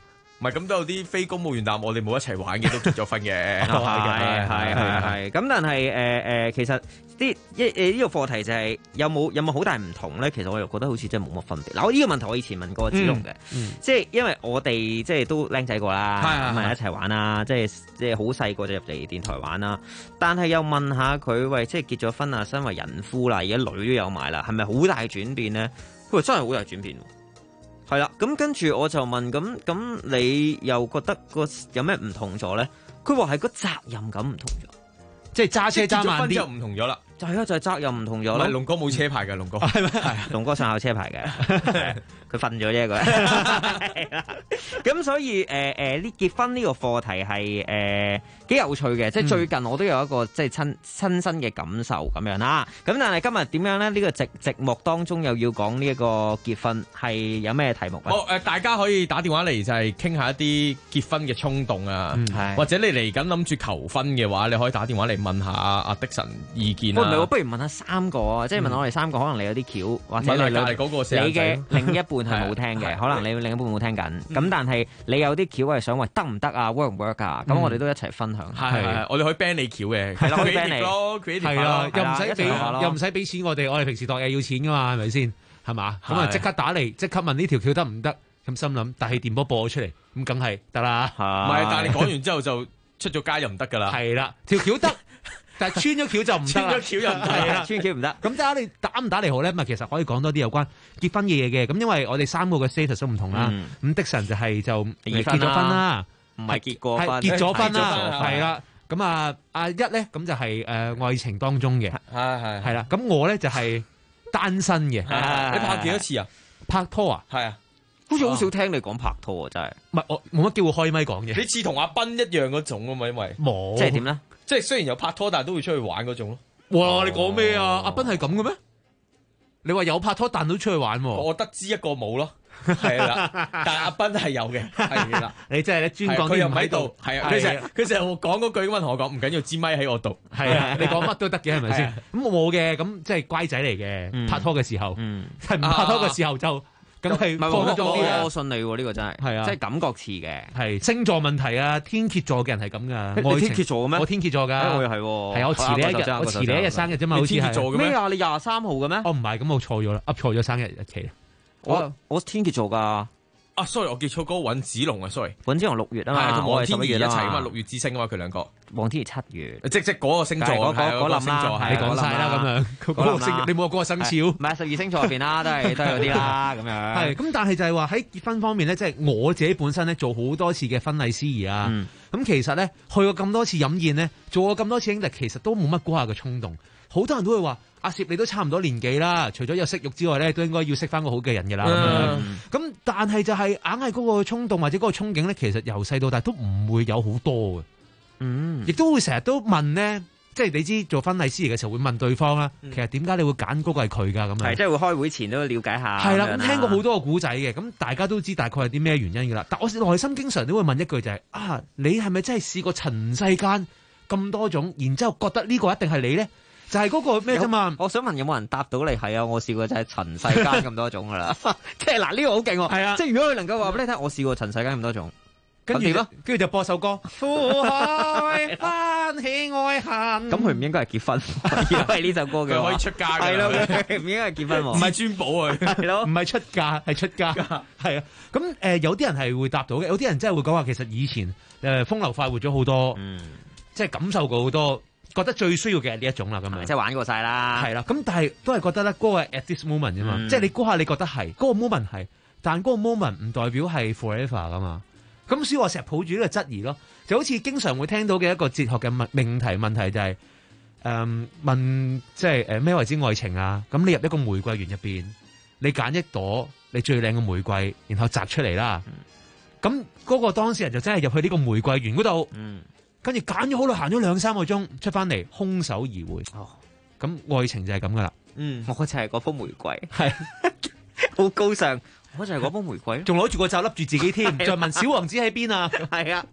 唔係咁都有啲非公務員，但我哋冇一齊玩嘅都結咗婚嘅。 係。咁但係其實呢個課題就係有冇好大唔同咧？其實我又覺得好似真係冇乜分別。嗱，我呢個問題我以前問過子龍嘅，即係因為我哋即係都僆仔過啦，咁啊一齊玩啦，即係好細個就入嚟電台玩啦。但係又問下佢，喂，即係結咗婚啊，身為人夫啦，而家女都有埋啦，係咪好大轉變咧？佢話真係好大轉變。係啦，咁跟住我就問，咁你又覺得有咩唔同咗咧？佢話係個責任感唔同咗， 即係揸車揸慢啲就唔同咗啦。 就係就係責任唔同咗。 唔係龍哥冇車牌嘅，龍哥係咩？係龍哥上考車牌嘅，佢瞓咗啫佢。咁所以呢結婚呢個課題係幾有趣嘅，即係最近我都有一個即係親身嘅感受咁樣啦。咁但係今日點樣咧？呢個寂寞當中又要講呢一個結婚係有咩題目啊？ 好大家可以打電話嚟就係傾下一啲結婚嘅衝動啊，或者你嚟緊諗住求婚嘅話，你可以打電話嚟問下阿的神意見啊。 不如問下三個啊，即係問我哋三個，可能你有啲橋，或者你嘅另一半係冇聽嘅，可能你另一半冇聽緊。咁但係你有啲橋係想話得唔得啊 ，work 唔 work 啊？咁我哋都一齊分享。 係，我哋可以 ban 你橋嘅， 係啦，可以 ban 你咯， 係啦，又唔使俾錢我哋平時度嘢要錢噶嘛，係咪先？係嘛？咁啊即刻打嚟，即刻問呢條橋得唔得？咁心諗大氣電波播咗出嚟，咁梗係得啦。 唔係，但係你講完之後就出咗街又唔得噶啦。 係啦，條橋得。但係穿咗橋就唔得啦， 穿咗橋又唔得啦， 穿橋唔得。 咁你打唔打嚟好咧？咁其實可以講多啲有關結婚嘅嘢嘅。咁因為我哋三個嘅 status 都唔同啦。咁的神就係就結咗婚啦， 唔係結過婚， 結咗婚啦，係啦。咁阿一咧咁就係愛情當中嘅，係啦。咁我咧就係單身嘅。 你拍幾多次啊？ 拍拖啊？ 係啊， 好似好少聽你講拍拖啊，真係。 唔係我冇乜機會開咪講嘅。 你似同阿斌一樣嗰種啊嘛，因為冇。 即係點咧？ 即係雖然有拍拖，但係都會出去玩嗰種咯。 哇！你講咩啊？阿斌係咁嘅咩？你話有拍拖，但都出去玩喎。 我得知一個冇咯，係啦。但係阿斌係有嘅，係啦。 你真係咧專講啲唔喺度。 係啊，佢成日講嗰句咁樣同我講，唔緊要，支咪喺我度。 係啊，你講乜都得嘅，係咪先？咁我冇嘅，咁即係乖仔嚟嘅。拍拖嘅時候，係唔拍拖嘅時候就。咁係放得多啲啊！ 我信你喎，呢個真係，係啊，即係感覺似嘅。 係星座問題啊，天蠍座嘅人係咁噶。 你天蠍座嘅咩？ 我天蠍座㗎。 我又係喎。 係我遲你一日，我遲你一日生日啫嘛，好似係。 天蠍座嘅咩？ 咩啊？你23號嘅咩？ 哦，唔係，咁我錯咗啦，噏錯咗生日日期。 我天蠍座㗎。 啊 ，sorry， 我記錯嗰個尹子龍啊 ，sorry， 尹子龍6月啊嘛， 同黃天怡一齊啊嘛，6月之星啊嘛，佢兩個。 黃天怡7月， 即嗰個星座，嗰個星座， 你講晒啦咁樣，嗰個星，你冇話嗰個生肖， 唔係12星座入邊啦，都係有啲啦咁樣。 係咁，但係就係話喺結婚方面咧，即係我自己本身咧做好多次嘅婚禮司儀啊，咁其實咧去過咁多次飲宴咧，做過咁多次兄弟，其實都冇乜嗰下嘅衝動。好多人都會話：阿攝你都差唔多年紀啦，除咗有色欲之外咧，都應該要識翻個好嘅人嘅啦。咁但係就係硬係嗰個衝動或者嗰個憧憬咧，其實由細到大都唔會有好多嘅。亦都會成日都問咧，即係你知做婚禮司儀嘅時候會問對方啦。其實點解你會揀嗰個係佢㗎？咁樣係即係會開會前都要了解下。 係啦，咁聽過好多個古仔嘅，咁大家都知大概係啲咩原因㗎啦。但我內心經常都會問一句就係：你係咪真係試過塵世間咁多種，然之後覺得呢個一定係你咧？就係嗰個咩啫嘛？ 我想問有冇人答到你？係啊，我試過就係塵世間咁多種噶啦。即係嗱，呢個好勁喎。係啊，即係如果佢能夠話俾你聽，我試過塵世間咁多種， 跟住就播首歌。苦海翻起愛恨。咁佢唔應該係結婚，因為呢首歌嘅佢可以出嫁嘅。 係咯，佢唔應該係結婚喎。 唔係專保啊， 係咯， 唔係出嫁係出家。係啊，咁有啲人係會答到嘅，有啲人真係會講話其實以前風流快活咗好多，即係感受過好多。覺得最需要嘅係呢一種啦，咁樣即係玩過晒啦， 係啦。咁但係都係覺得咧，嗰個 at this moment 啫嘛，即係你嗰下你覺得係嗰個 moment 係，但嗰個 moment 唔代表係 forever 噶嘛。咁所以我成日抱住呢個質疑咯，就好似經常會聽到嘅一個哲學嘅命題問題就係問即係咩為之愛情啊？咁你入一個玫瑰園入邊，你揀一朵你最靚嘅玫瑰，然後摘出嚟啦。咁嗰個當事人就真係入去呢個玫瑰園嗰度。跟住揀咗好耐，行咗2-3個鐘，出翻嚟空手而回。咁愛情就係咁噶啦。 我就係嗰棵玫瑰，係好高尚。我就係嗰棵玫瑰， 仲攞住個罩笠住自己添，再問小王子喺邊啊？ 係啊。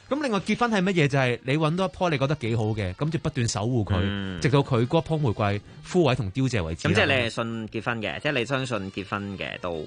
咁另外結婚係乜嘢？就係你揾到一棵你覺得幾好嘅，咁就不斷守護佢，直到佢嗰棵玫瑰枯萎同凋謝為止。 咁即係你係信結婚嘅，即係你相信結婚嘅都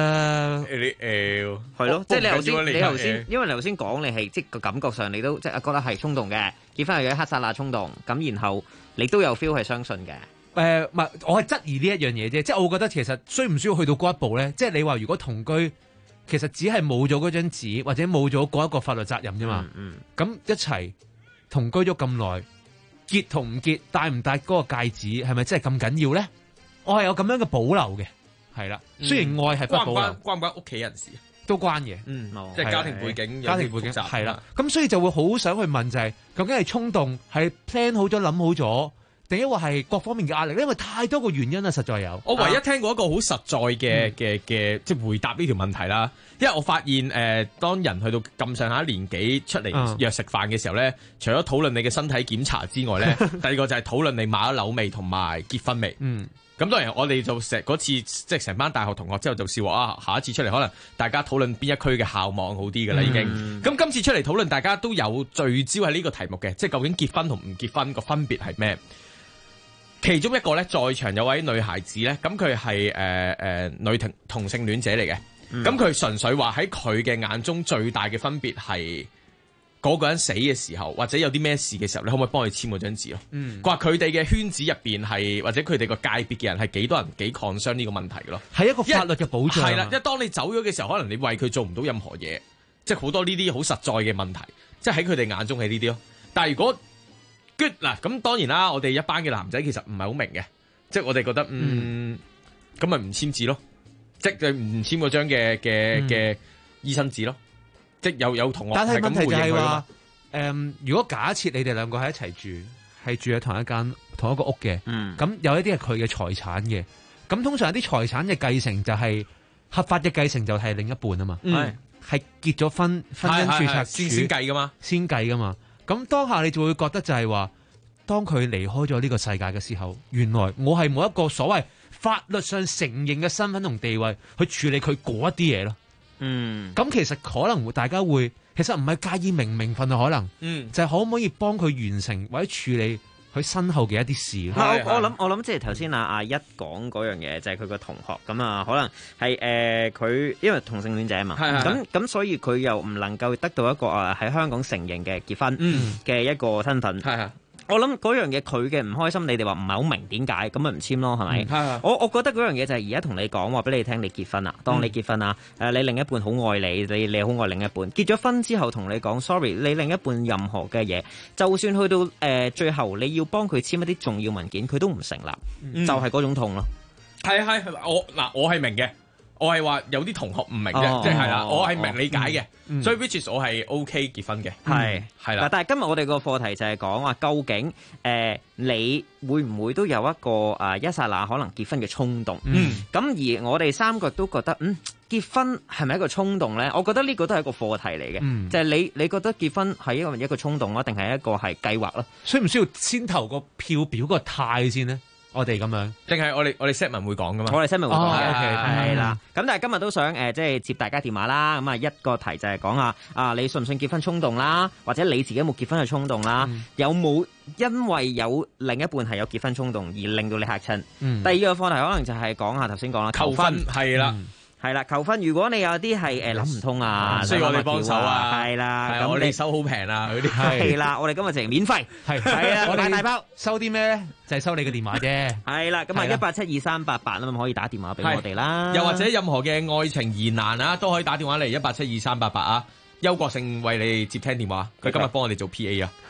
係咯，即係你頭先，因為你頭先講你係即係個感覺上你都即係覺得係衝動嘅，結婚係有啲黑剎那衝動，咁然後你都有 feel 係相信嘅。 唔係，我係質疑呢一樣嘢啫，即係我覺得其實需唔需要去到嗰一步咧？即係你話如果同居，其實只係冇咗嗰張紙或者冇咗嗰一個法律責任啫嘛。咁一齊同居咗咁耐，結同唔結，戴唔戴嗰個戒指，係咪真係咁緊要咧？我係有咁樣嘅保留嘅，係啦。雖然愛係不保留， 關唔關屋企人事？ 都關嘅， 即係家庭背景， 家庭背景係啦。咁所以就會好想去問就係，究竟係衝動，係 plan 好咗諗好咗？定抑或係各方面嘅壓力，因為太多個原因啦，實在有。 我唯一聽過一個好實在嘅即係回答呢條問題啦。因為我發現當人去到咁上下年紀出嚟約食飯嘅時候咧，除咗討論你嘅身體檢查之外咧，第二個就係討論你買咗樓未同埋結婚未。咁當然我哋就嗰次即係成班大學同學之後就笑話下一次出嚟可能大家討論邊一區嘅校網好啲㗎啦已經。咁今次出嚟討論，大家都有聚焦喺呢個題目嘅，即係究竟結婚同唔結婚個分別係咩？其中一個咧，在場有位女孩子咧，咁佢係女同性戀者嚟嘅，咁佢純粹話喺佢嘅眼中最大嘅分別係嗰個人死嘅時候，或者有啲咩事嘅時候，你可唔可以幫佢簽嗰張紙咯？佢話佢哋嘅圈子入邊係或者佢哋個界別嘅人係幾多人幾 concern 呢個問題嘅咯？ 係一個法律嘅保障。 係啦，因為當你走咗嘅時候，可能你為佢做唔到任何嘢，即係好多呢啲好實在嘅問題，即係喺佢哋眼中係呢啲咯。但係如果嗱，咁當然啦，我哋一班嘅男仔其實唔係好明嘅，即係我哋覺得咁咪唔簽字咯，即係唔簽嗰張嘅醫生紙咯，即係有同學。 但係問題就係話，如果假設你哋兩個喺一齊住，係住喺同一個屋嘅，咁有一啲係佢嘅財產嘅，咁通常有啲財產嘅繼承就係合法嘅繼承就係另一半啊嘛，係結咗婚姻註冊先計噶嘛， 先計噶嘛。咁當下你就會覺得就係話，當佢離開咗呢個世界嘅時候，原來我係冇一個所謂法律上承認嘅身份同地位去處理佢嗰一啲嘢咯。咁其實可能大家會，其實唔係介意明唔明分啊，可能，就係可唔可以幫佢完成或者處理佢身後嘅一啲事。 我諗即係頭先阿一講嗰樣嘢，就係佢個同學咁啊，可能係佢因為同性戀者啊嘛，咁所以佢又唔能夠得到一個喺香港承認嘅結婚嘅一個身份。我諗嗰樣嘢佢嘅唔開心，你哋話唔係好明點解，咁咪唔簽咯，係咪？我覺得嗰樣嘢就係而家同你講話俾你聽，你結婚啦，當你結婚啦，你另一半好愛你，你好愛另一半，結咗婚之後同你講 sorry， 你另一半任何嘅嘢，就算去到最後你要幫佢簽一啲重要文件，佢都唔成立，就係嗰種痛咯。 係我係明嘅。我係話有啲同學唔明嘅，即係啦，我係明理解嘅，所以 which is 我係 OK 結婚嘅，係啦。 但係今日我哋個課題就係講話，究竟你會唔會都有一個一剎那可能結婚嘅衝動？咁而我哋三個都覺得，結婚係咪一個衝動咧？我覺得呢個都係一個課題嚟嘅，就係你覺得結婚係一個衝動啊，定係一個係計劃咯？ 需唔需要先投個票表個態先呢？我哋咁樣， 定係我哋 set 文會講噶嘛？ 我哋 set 文會講嘅，係啦。咁但係今日都想即係接大家電話啦。咁一個題就係講下你信唔信結婚衝動啦，或者你自己有冇結婚嘅衝動啦？有冇因為有另一半係有結婚衝動而令到你嚇親？第二個課題可能就係講下頭先講啦，求婚係啦。係啦，求婚。如果你有啲係諗唔通啊， 需要我哋幫手啊， 係啦， 咁我哋收好平啊，嗰啲係啦，我哋今日淨係免費，係啊，我哋大包收啲咩咧？就係收你嘅電話啫。 係啦，咁1872388咁可以打電話俾我哋啦。 又或者任何嘅愛情疑難啊，都可以打電話嚟1872388啊。邱國勝為你接聽電話，佢今日幫我哋做 PA 啊。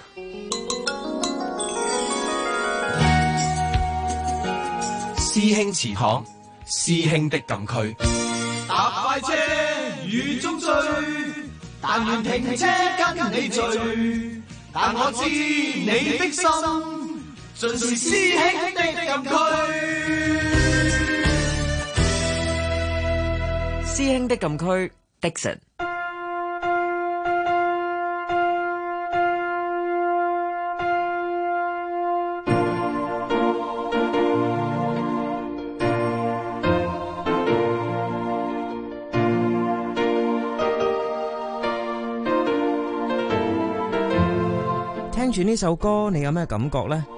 師兄祠堂，師兄的禁區。搭快車雨中追，但願停車跟你聚。但我知你的心，盡是師兄的禁區。 師兄的禁區 Dixon。 聽住呢首歌，你有咩感覺呢？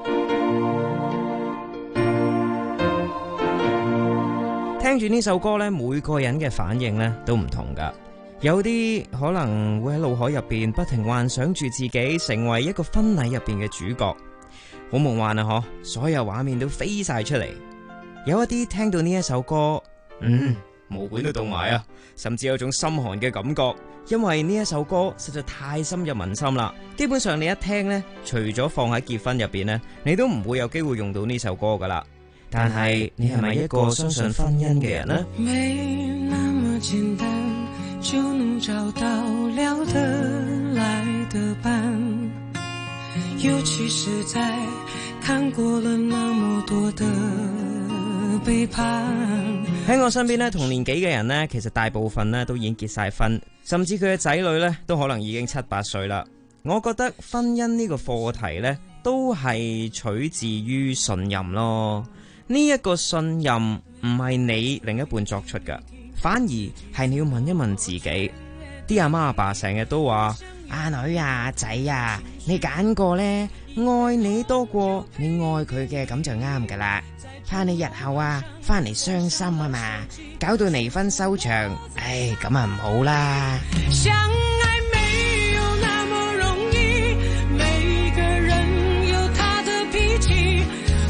聽住呢首歌呢，每個人嘅反應呢都唔同噶。有啲可能會喺腦海入邊不停幻想住自己成為一個婚禮入邊嘅主角，好夢幻啊！嗬，所有畫面都飛晒出嚟。有一啲聽到呢一首歌，毛管都凍埋啊，甚至有種心寒嘅感覺，因為呢一首歌實在太深入民心啦。基本上你一聽呢，除咗放喺結婚入邊呢，你都唔會有機會用到呢首歌噶啦。但係你係咪一個相信婚姻嘅人呢？ 沒那麼簡單就能找到聊得來的伴，尤其是在看過了那麼多的背叛。 喺我身邊呢，同年紀嘅人呢，其實大部分呢都已經結晒婚，甚至佢嘅仔女呢都可能已經7、8歲啦。我覺得婚姻呢個課題呢，都係取自於信任咯。呢一個信任唔係你另一半作出㗎，反而係你要問一問自己。啲阿媽阿爸成日都話：阿女啊仔啊，你揀個呢，愛你多過你愛佢嘅，咁就啱噶啦。怕你日後啊翻嚟傷心啊嘛，搞到離婚收場，唉，咁啊唔好啦。 相愛沒有那麼容易，每個人有他的脾氣。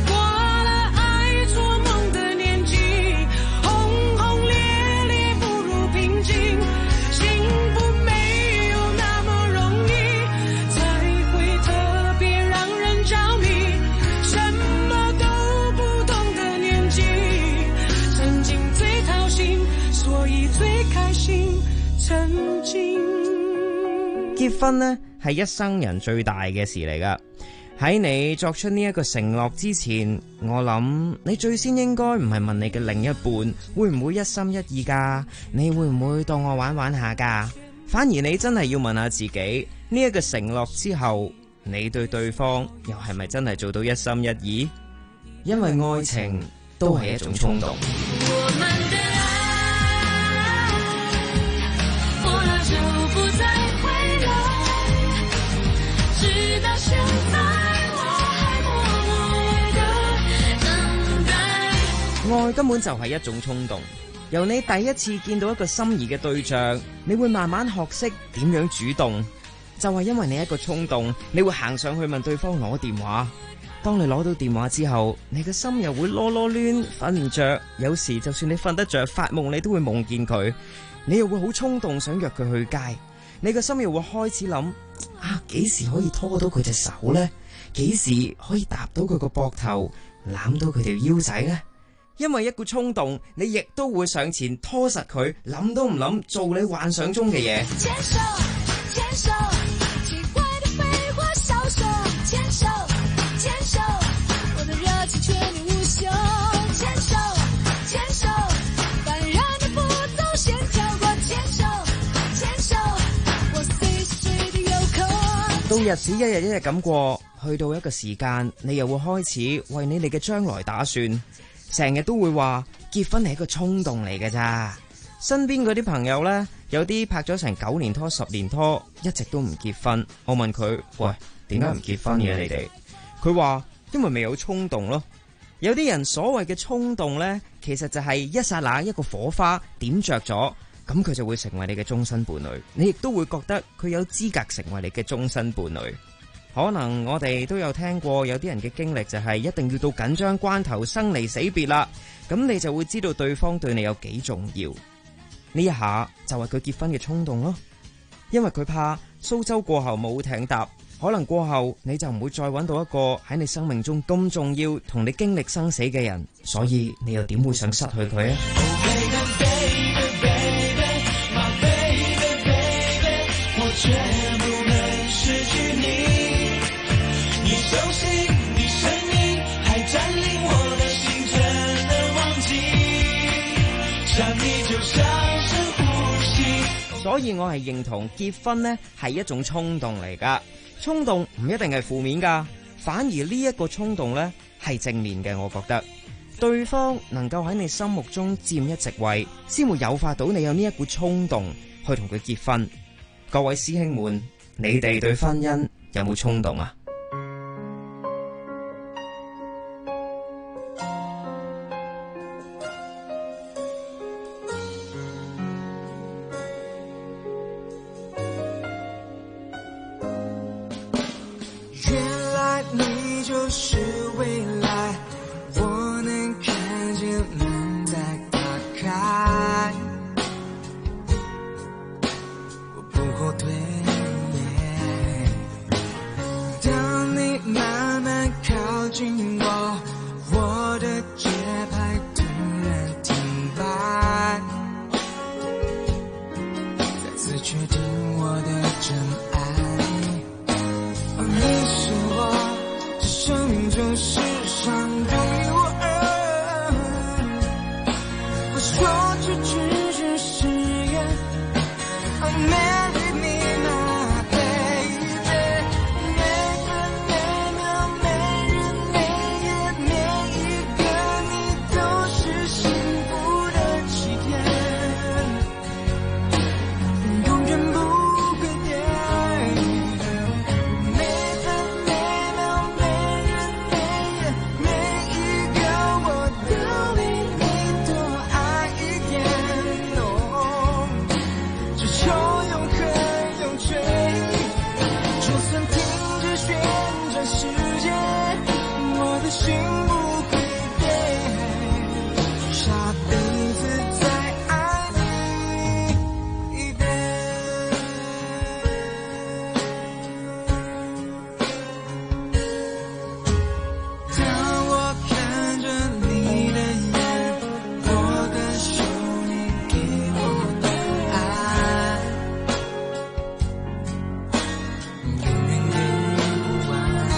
結婚呢係一生人最大嘅事嚟噶。喺你作出呢一個承諾之前，我諗你最先應該唔係問你嘅另一半會唔會一心一意噶，你會唔會當我玩玩下噶？反而你真係要問下自己，呢一個承諾之後，你對對方又係咪真係做到一心一意？因為愛情都係一種衝動。愛根本就係一種衝動，由你第一次見到一個心儀嘅對象，你會慢慢學識點樣主動，就係因為你一個衝動，你會行上去問對方攞電話。當你攞到電話之後，你嘅心又會囉囉攣，瞓唔着，有時就算你瞓得着，發夢你都會夢見佢，你又會好衝動想約佢去街，你個心又會開始諗啊，幾時可以拖到佢隻手呢？幾時可以搭到佢個膊頭，攬到佢條腰仔呢？因為一股衝動，你亦都會上前拖實佢，諗都唔諗，做你幻想中嘅嘢。牽手，牽手，奇怪的廢話少說，牽手，牽手，我的熱情卻你無休，牽手，牽手，煩人的步驟先跳過，牽手，牽手，我隨時隨地有空。到日子一日一日咁過，去到一個時間，你又會開始為你哋嘅將來打算。成日都會話結婚係一個衝動嚟嘅咋，身邊嗰啲朋友呢，有啲拍咗成9年拖10年拖，一直都唔結婚。我問佢：喂，點解唔結婚嘅你哋？佢話因為未有衝動咯。有啲人所謂嘅衝動呢，其實就係一剎那一個火花點着咗，咁佢就會成為你嘅終身伴侶，你亦都會覺得佢有資格成為你嘅終身伴侶。可能我哋都有聽過有啲人嘅經歷，就係一定要到緊張關頭生離死別啦，咁你就會知道對方對你有幾重要。呢一下就係佢結婚嘅衝動咯，因為佢怕蘇州過後冇艇搭，可能過後你就唔會再揾到一個喺你生命中咁重要同你經歷生死嘅人，所以你又點會想失去佢啊？所以我係認同結婚呢係一種衝動嚟噶，衝動唔一定係負面噶，反而呢一個衝動呢係正面嘅。我覺得對方能夠喺你心目中佔一席位，先會誘發到你有呢一股衝動去同佢結婚。各位師兄們，你哋對婚姻有冇衝動啊？ 是未来，我能看见门在打开，我不后退。当你慢慢靠近我，我的节拍突然停摆，再次确定我的真爱。你是我生命中世上独一无二，我说出去只是愿 Marry me my baby， 每分每秒每日每夜每一个你都是幸福的起点，永远不会变。心不会变，下辈子再爱你一遍。当我看着你的眼，我感受你给我的爱，永远给不完。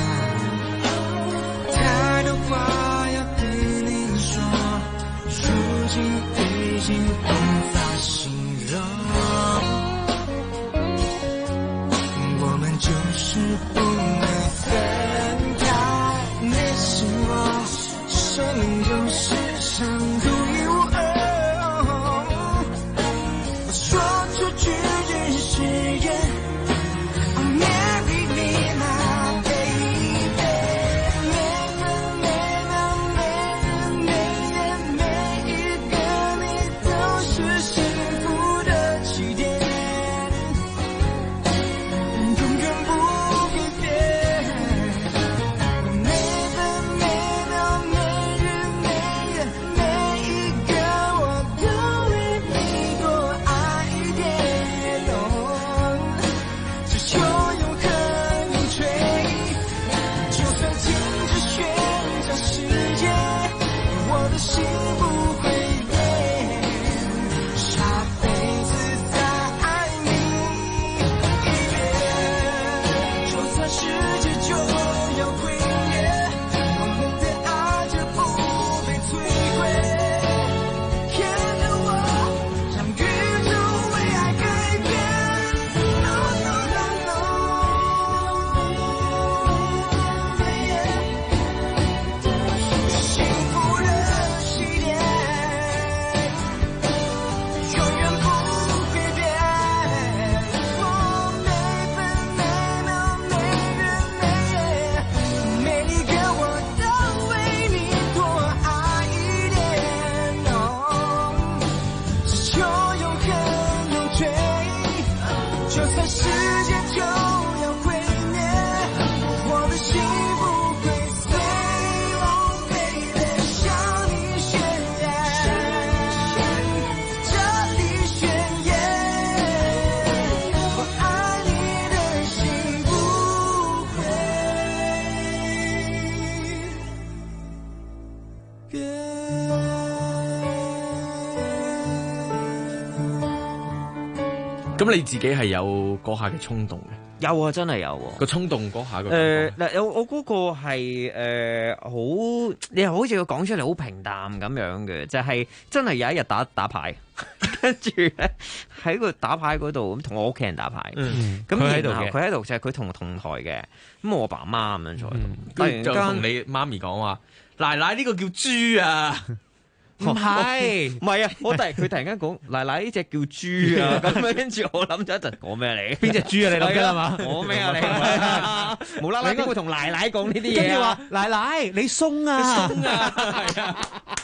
太多话要对你说，如今已经无法形容，我们就是不能分开。你是我生命中世上独一无二，我说出去只是愿 Marry me my baby，幸福的起点，永远不会变。每分每秒每日每夜每一个我都为你多爱一点，只求永恒永垂。就算停止旋转世界，我的心不会变。下辈子再爱你一遍，就算世界就要毁灭，我们的爱就不被摧毁。看着我让宇宙为爱改变 No no no no， 幸福的起点。永远不会变，我每分每秒每日每夜每一个我都为你多爱一点，只求永恒永垂。就算世界就要毁灭，我的心不会碎。Oh baby， 向你宣言，这里宣言，我爱你的心不会咁你自己係有嗰下嘅衝動嘅？ 有啊，真係有喎。 個衝動嗰下個感覺嗱，我嗰個係好，你又好似佢講出嚟好平淡咁樣嘅，就係真係有一日打牌，跟住咧喺個打牌嗰度咁同我屋企人打牌，咁然後佢喺度就係佢同台嘅，咁我爸媽咁樣坐喺度，突然就同你媽咪講話，奶奶呢個叫豬啊！ 唔係啊！佢突然間講奶奶呢隻叫豬啊，咁樣跟住我諗咗一陣講咩嚟？ 邊隻豬啊？你諗緊係嘛？ 講咩啊你？無啦啦點會同奶奶講呢啲嘢？ 跟住話奶奶你鬆啊！ 係啊！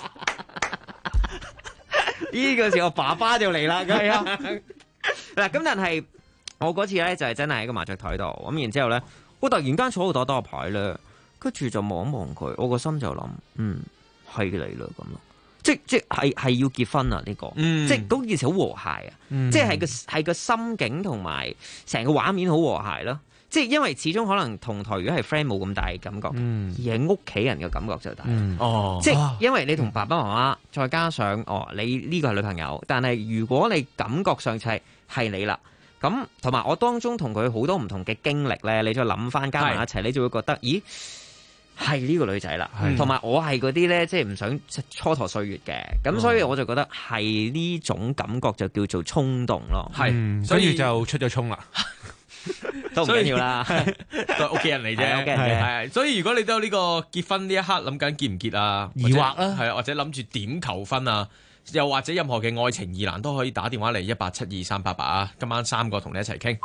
呢個時候爸爸就嚟啦，係啊！嗱咁但係我嗰次咧就係真係喺個麻雀台度，咁然之後咧，我突然間坐喺度打牌咧。 跟住就望一望佢，我個心就諗，係你啦咁咯。即係要結婚啊！呢個，即係嗰件事好和諧啊！即係個心境同埋成個畫面好和諧咯。即係因為始終可能同台如果係 friend 冇咁大嘅感覺，而係屋企人嘅感覺就大。即係因為你同爸爸媽媽，再加上你呢個係女朋友，但係如果你感覺上就係你啦，咁同埋我當中同佢好多唔同嘅經歷咧，你再諗翻加埋一齊，你就會覺得，咦？係呢個女仔啦，同埋我係嗰啲咧，即係唔想蹉跎歲月嘅，咁所以我就覺得係呢種感覺就叫做衝動咯。 係，所以就出咗衝啦， 都唔緊要啦， 都係屋企人嚟啫。係，所以如果你都有呢個結婚呢一刻諗緊結唔結啊， 疑惑啦， 係或者諗住點求婚啊，又或者任何嘅愛情疑難都可以打電話嚟1872388啊，今晚3個同你一齊傾。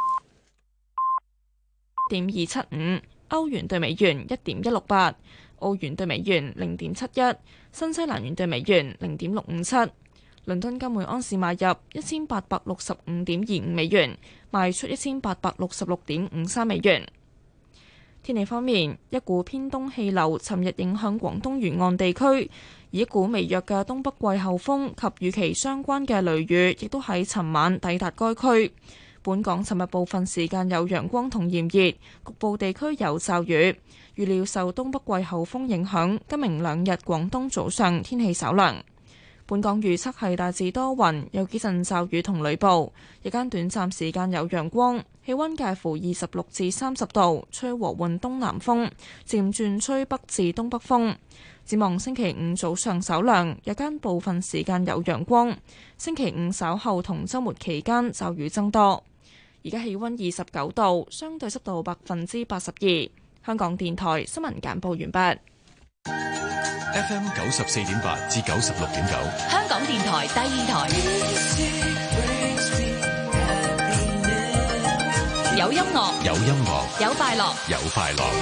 275歐元對美元1.168，澳元對美元0.71，新西蘭元對美元0.657。倫敦金每安士買入1865.25美元，賣出1866.53美元。天氣方面，一股偏東氣流尋日影響廣東沿岸地區，而一股微弱嘅東北季候風及與其相關嘅雷雨，亦都喺尋晚抵達該區。本港尋日部分時間有陽光同炎熱，局部地區有驟雨。預料受東北季候風影響，今明2日廣東早上天氣稍涼。本港預測係大致多雲，有幾陣驟雨同雷暴，日間短暫時間有陽光，氣溫介乎26至30度，吹和緩東南風，漸轉吹北至東北風。展望星期五早上稍涼，日間部分時間有陽光。星期五稍後同週末期間驟雨增多。而家氣溫29度，相對濕度82%。香港電台新聞簡報完畢。 FM 94.8至96.9， 香港電台第二台，有音樂， 有音樂， 有快樂， 有快樂。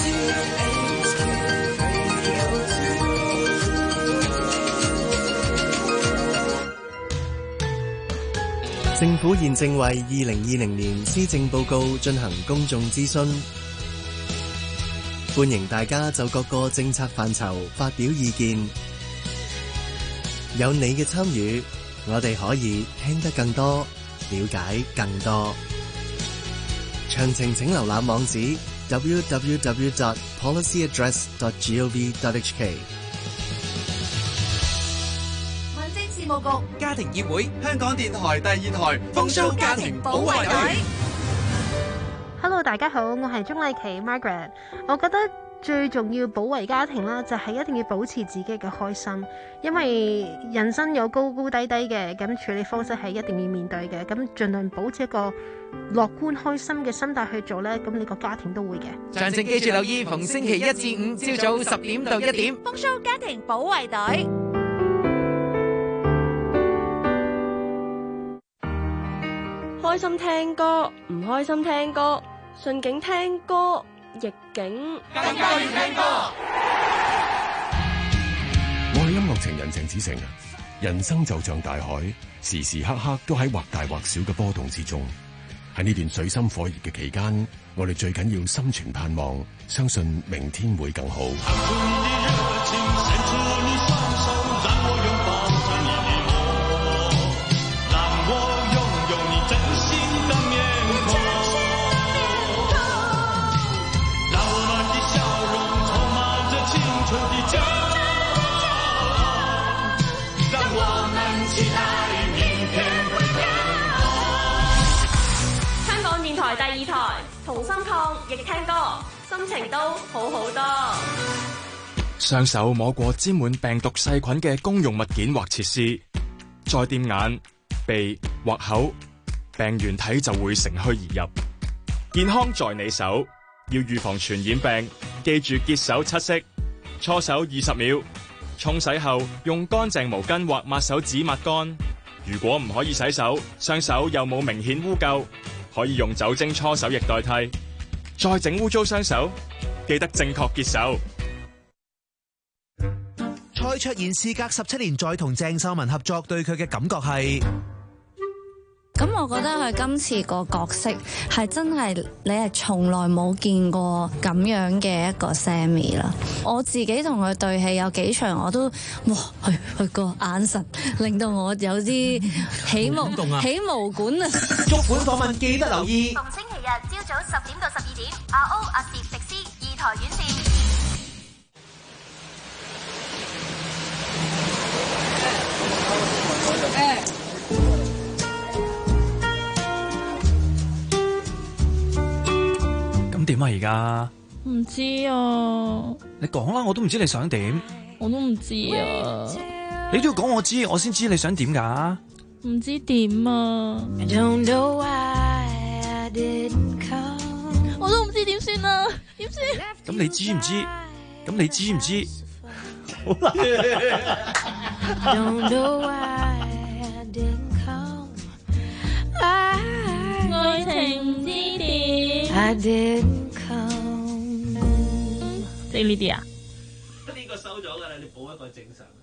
政府現正為2020年施政報告進行公眾諮詢，歡迎大家就各個政策範疇發表意見。有你嘅參與，我哋可以聽得更多，了解更多。詳情請瀏覽網址 www.policyaddress.gov.hk。 事務局家庭協會，香港電台第2台風騷家庭保衛隊。 Hello， 大家好，我係鍾麗琪 Margaret。我覺得最重要保衛家庭啦，就係一定要保持自己嘅開心，因為人生有高高低低嘅，咁處理方式係一定要面對嘅，咁盡量保持一個樂觀開心嘅心態去做呢，咁你個家庭都會嘅。 詳情記住留意，逢星期1至5朝早10點到1點， 風騷家庭保衛隊。 開心聽歌，唔開心聽歌，順境聽歌，逆境更加要聽歌。 我係音樂情人鄭子誠。人生就像大海，時時刻刻都喺或大或小嘅波動之中。喺呢段水深火熱嘅期間，我哋最緊要心存盼望，相信明天會更好。 第2台同心抗疫聽歌，心情都好好多。 雙手摸過沾滿病毒細菌嘅公用物件或設施，再掂眼、鼻或口，病原體就會乘虛而入。健康在你手，要預防傳染病，記住潔手7式，搓手20秒，沖洗後用乾淨毛巾或抹手紙抹乾。如果唔可以洗手，雙手又冇明顯污垢，可以用酒精搓手液代替。再整污糟雙手，記得正確潔手。 蔡卓妍事隔17年再同鄭秀文合作，對佢嘅感覺係咁我覺得佢今次個角色係真係你係從來冇見過咁樣嘅一個 Sammy 啦。我自己同佢對戲有幾場我都哇，佢個眼神令到我有啲起毛管啊！ 足本訪問記得留意。 逢星期日朝早10點到12點，RO 亞視迪斯2台院線。 咁點啊？而家唔知啊， 你講啦，我都唔知你想點。 我都唔知啊， 你都要講我知，我先知你想點㗎。 唔知點啊，我都唔知點算啊，點算？ 咁你知唔知？咁你知唔知？ 好難。 愛情唔知點，即係呢啲啊？ 呢個收咗㗎啦，你補一個正常。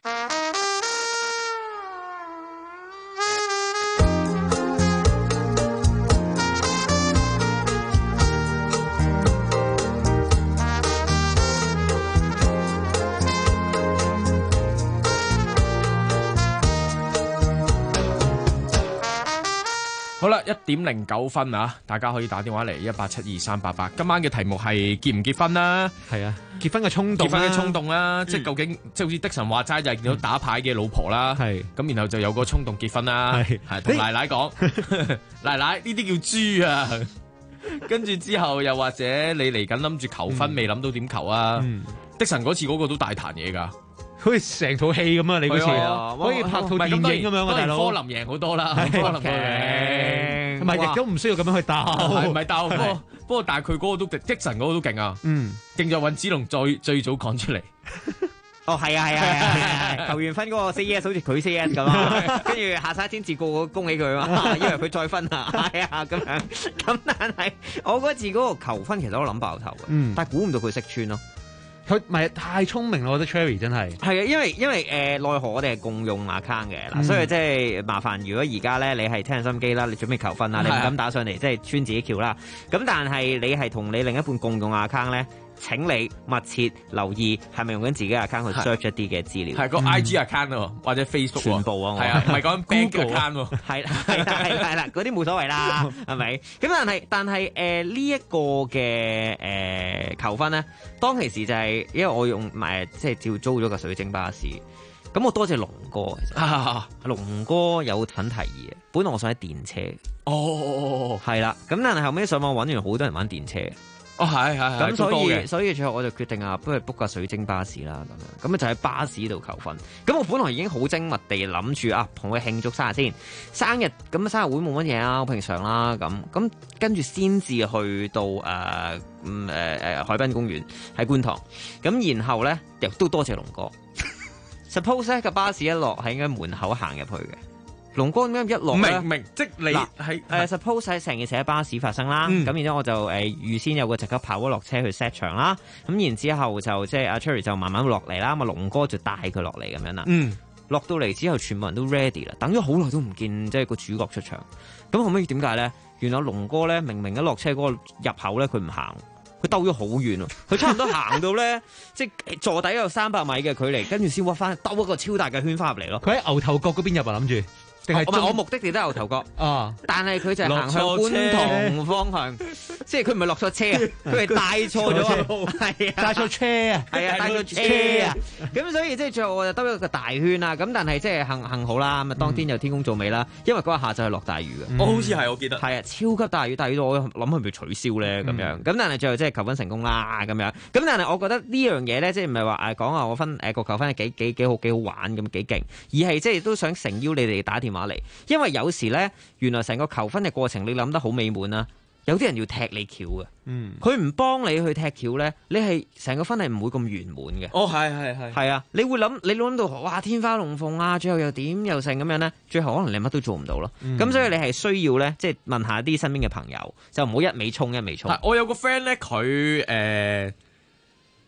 好啦，1:09啊，大家可以打電話嚟1872388。今晚嘅題目係結唔結婚啦？ 係啊，結婚嘅衝動啦， 即係究竟即係好似的神話齋就係見到打牌嘅老婆啦，係咁然後就有個衝動結婚啦，係同奶奶講，奶奶呢啲叫豬啊！跟住之後又或者你嚟緊諗住求婚，未諗到點求啊？的神嗰次嗰個都大壇嘢㗎。 好似成套戲咁啊！你嗰次可以拍套電影咁樣啊，大佬。 科林贏好多啦，科林贏， 唔係亦都唔需要咁樣去鬥， 唔係鬥。不過但係佢嗰個都的神嗰個都勁啊，勁就尹子龍最早講出嚟。 哦，係啊，求完婚嗰個 say yes 好似佢 say yes 咁啊，跟住下山先至個恭喜佢啊嘛，因為佢再婚啊，係啊咁樣。咁但係我嗰次嗰個求婚其實我諗爆頭嘅，但係估唔到佢識穿咯。 佢唔係太聰明咯，我覺得 Cherry 真係係啊，因為奈何我哋係共用 account 嘅嗱，所以即係麻煩。如果而家咧你係聽心機啦，你準備求婚啦，你唔敢打上嚟，即係穿自己橋啦。咁但係你係同你另一半共用 account 咧，請你密切留意係咪用緊自己 account 去 search 一啲嘅資料， 係個 IG account 喎，或者 Facebook 全部啊， 係啊，唔係講 bank account 喎， 係啦，嗰啲冇所謂啦，係咪？咁但係呢一個嘅求婚咧，當其時就係因為我用即係照租咗個水晶巴士，咁我多謝龍哥，其實龍哥有份提議嘅，本來我想喺電車，係啦，咁但係後尾上網揾完好多人玩電車。係，咁所以最後我就決定不如 book 架水晶巴士啦，咁就喺巴士度求婚。咁我本來已經好精密地諗住同佢慶祝生日先，生日咁生日會冇乜嘢啦，好平常啦，咁跟住先至去到海濱公園喺觀塘，咁然後咧亦都多謝龍哥。Suppose 咧個巴士一落喺應該門口行入去嘅。龍哥點解一落咧？ 明，即你係 suppose 喺成件事喺巴士發生啦，咁然之後我就預先有個即刻跑咗落車去 set 場啦，咁然之後就即係阿 Cherry 就慢慢落嚟啦，咁啊龍哥就帶佢落嚟咁樣啦，落到嚟之後全部人都 ready 啦，等咗好耐都唔見即係個主角出場，咁後尾點解咧？原來龍哥咧明明一落車嗰個入口咧佢唔行，佢兜咗好遠啊，佢差唔多行到咧即係坐底有300米嘅距離，跟住先屈翻兜一個超大嘅圈翻入嚟咯。 佢喺牛頭角嗰邊入啊，諗住。 我目的地都係牛頭角，但係佢就係行向觀塘方向，即係佢唔係落錯車啊，佢係帶錯咗，係帶錯車啊， 係啊，帶錯車啊，咁所以即係最後我就兜咗個大圈啦，咁但係即係幸好啦，咁啊當天有天公造美啦，因為嗰日下晝係落大雨嘅， 我好似係我記得， 係啊，超級大雨，大雨到我諗係咪取消咧咁樣，咁但係最後即係求婚成功啦咁樣，咁但係我覺得呢樣嘢咧，即係唔係話講話我個求婚係幾好玩咁幾勁，而係即係都想誠邀你哋打電話嚟，因為有時咧，原來成個求婚嘅過程你諗得好美滿啦，有啲人要踢你橋嘅，佢唔幫你去踢橋咧，你係成個婚禮唔會咁圓滿嘅。係啊，你會諗到哇天花龍鳳啊，最後又點又成咁樣咧，最後可能你乜都做唔到咯。咁所以你係需要咧，即係問下啲身邊嘅朋友，就唔好一味衝。 我有個 friend 咧，佢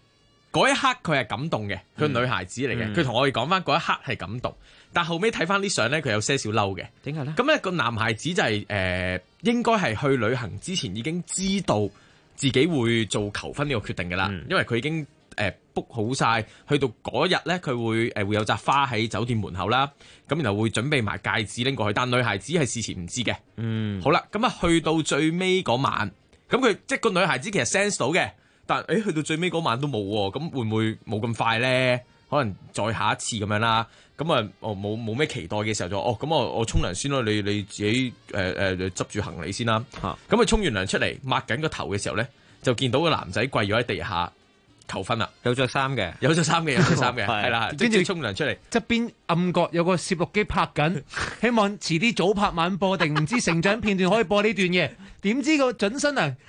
嗰一刻佢係感動嘅，佢女孩子嚟嘅，佢同我哋講翻嗰一刻係感動，但後尾睇翻啲相咧，佢有些少嬲嘅。 點解咧？ 咁咧個男孩子就係應該係去旅行之前已經知道自己會做求婚呢個決定㗎啦，因為佢已經book 好晒，去到嗰日咧佢會有紮花喺酒店門口啦，咁然後會準備埋戒指拎過去，但女孩子係事前唔知嘅。好啦，咁啊去到最尾嗰晚，咁佢即係個女孩子其實 sense 到嘅。但去到最尾嗰晚都冇喎，咁會唔會冇咁快咧？可能再下一次咁樣啦。咁啊，冇咩期待嘅時候就咁我沖涼先咯。你自己執住行李先啦。咁佢沖完涼出嚟抹緊個頭嘅時候咧，就見到個男仔跪咗喺地下求婚啦。 有着衫嘅， 係啦。跟住沖涼出嚟， 側邊暗角有個攝錄機拍緊，希望遲啲早拍晚播定唔知成長片段可以播呢段嘢。點知個準新娘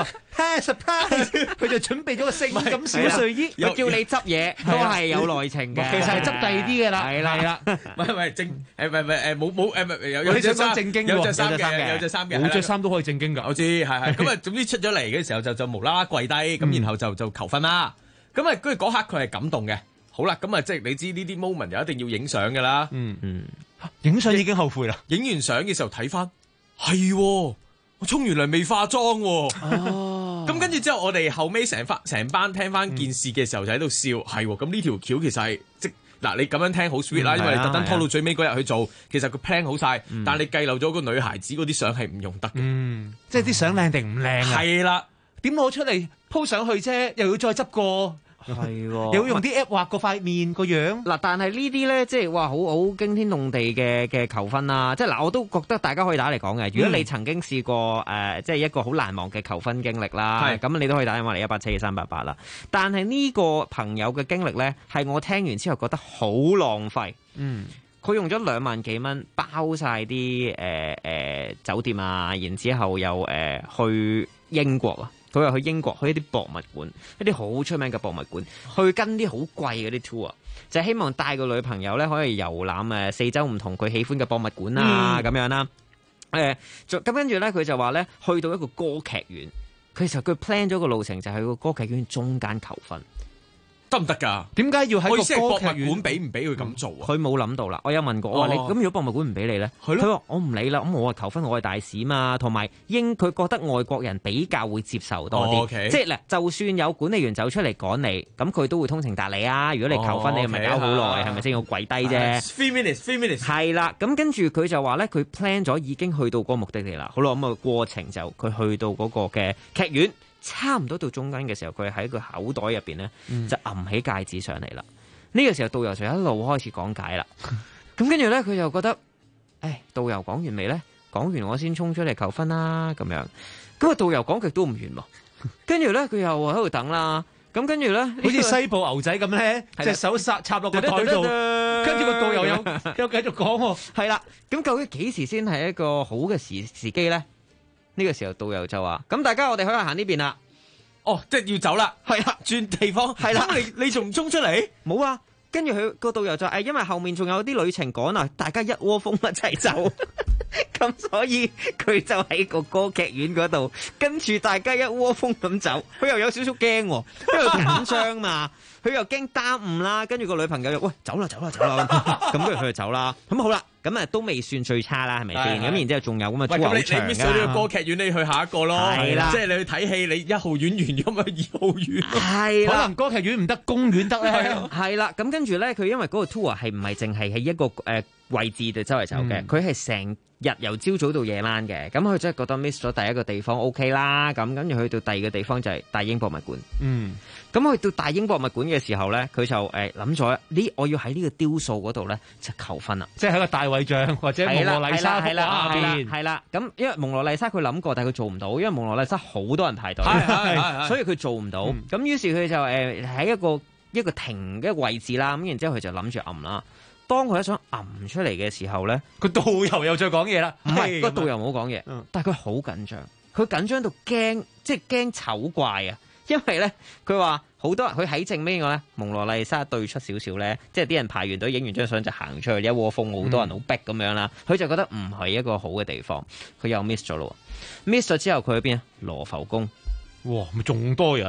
surprise， 佢就準備咗個性感小睡衣， 佢叫你執嘢都係有內情嘅， 其實係執第二啲嘅啦， 係啦， 唔係正冇有着衫正經，有着衫嘅， 冇着衫都可以正經㗎， 我知係咁啊，總之出咗嚟嘅時候就無啦啦跪低，咁然後就求婚啦，咁啊跟住嗰刻佢係感動嘅，好啦，咁啊即係你知呢啲 moment 就一定要影相㗎啦， 影相已經後悔啦， 影完相嘅時候睇翻係。我沖完涼未化妝喎，咁跟住之後我哋後尾成班聽翻件事嘅時候就喺度笑，係喎，咁呢條橋其實係即嗱你咁樣聽好 sweet 啦，因為你特登拖到最尾嗰日去做，其實佢 plan 好晒，但係你計漏咗個女孩子嗰啲相係唔用得嘅， 即係啲相靚定唔靚啊？ 係啦， 點攞出嚟 po 上去啫，又要再執過。 係喎， 又要用啲 app 畫個塊面個樣嗱，但係呢啲咧，即係話好驚天動地嘅求婚啦，即係嗱，我都覺得大家可以打嚟講嘅。如果你曾經試過即係一個好難忘嘅求婚經歷啦，咁你都可以打電話嚟1872388啦。但係呢個朋友嘅經歷咧，係我聽完之後覺得好浪費。佢用咗2萬幾蚊包晒啲酒店啊，然之後又去英國啊。佢話去英國去一啲博物館，一啲好出名嘅博物館，去跟啲好貴嗰啲 tour，就係希望帶個女朋友咧可以遊覽四周唔同佢喜歡嘅博物館啊咁樣啦。咁跟住咧佢就話咧去到一個歌劇院，其實佢 plan 咗個路程就係去個歌劇院中間求婚。 得唔得㗎？ 點解要喺個博物館俾唔俾佢咁做啊？ 佢冇諗到啦。我有問過，我話你咁如果博物館唔俾你咧，佢話我唔理啦。咁我求婚我係大使嘛，同埋佢覺得外國人比較會接受多啲。即係嗱，就算有管理員走出嚟趕你，咁佢都會通情達理啊。如果你求婚你咪搞好耐，係咪先要跪低啫 ？3 minutes。 係啦，咁跟住佢就話咧，佢 plan 咗已經去到嗰個目的地啦。好啦，咁個過程就佢去到嗰個嘅劇院。差唔多到中間嘅時候，佢喺個口袋入邊咧就揞起戒指上嚟啦。呢個時候導遊就一路開始講解啦。咁跟住咧，佢就覺得，導遊講完未咧？講完我先衝出嚟求婚啦。咁樣，咁啊導遊講極都唔完喎。跟住咧，佢又喺度等啦。咁跟住咧， 好似西部牛仔咁咧，隻手插落個袋度，跟住個導遊又繼續講喎。 係啦，咁究竟幾時先係一個好嘅時機咧？呢個時候導遊就話：咁大家我哋可以行呢邊啦。 哦，即係要走啦。 係啦， 轉地方。 係啦， 咁你仲唔衝出嚟？ 冇啊。跟住佢個導遊就因為後面仲有啲旅程趕啊，大家一窩蜂一齊走。咁所以佢就喺個歌劇院嗰度，跟住大家一窩蜂咁走。佢又有少少驚喎，因為緊張嘛。佢又驚耽誤啦，跟住個女朋友又喂走啦，咁跟住佢就走啦。咁好啦，咁都未算最差啦，係咪先？咁然之後仲有咁啊， 咁你 miss 咗呢個歌劇院，你去下一個咯。係啦，即係你去睇戲，你1號院完咗咪2號院。 係啦， 可能歌劇院唔得，公園得咧。 係啦，咁跟住咧，佢因為嗰個 tour 係唔係淨係喺一個位置度周圍走嘅，佢係成日由朝早到夜晚嘅。咁佢真係覺得 miss 咗第一個地方 OK 啦。咁跟住去到第二個地方就係大英博物館。咁去到大英博物館嘅時候咧，佢就諗咗我要喺呢個雕塑嗰度咧就求婚啦， 即係喺個大衛像或者蒙羅麗莎幅畫下邊。 係啦，咁因為蒙羅麗莎佢諗過，但係佢做唔到，因為蒙羅麗莎好多人排隊，所以佢做唔到。咁於是佢就喺一個停嘅位置啦。咁然之後佢就諗住揞啦。當佢一想揞出嚟嘅時候咧， 個導遊又再講嘢啦。 唔係個導遊冇講嘢，但係佢好緊張，佢緊張到驚，即係驚醜怪啊！因為咧，佢話好多人佢喺正面個咧，蒙羅麗莎對出少少咧，即係啲人排完隊影完張相就行出去，一窩蜂好多人好逼咁樣啦。佢就覺得唔係一個好嘅地方，佢又 miss 咗咯。miss 咗之後佢去邊啊？羅浮宮。 哇，咪仲多人？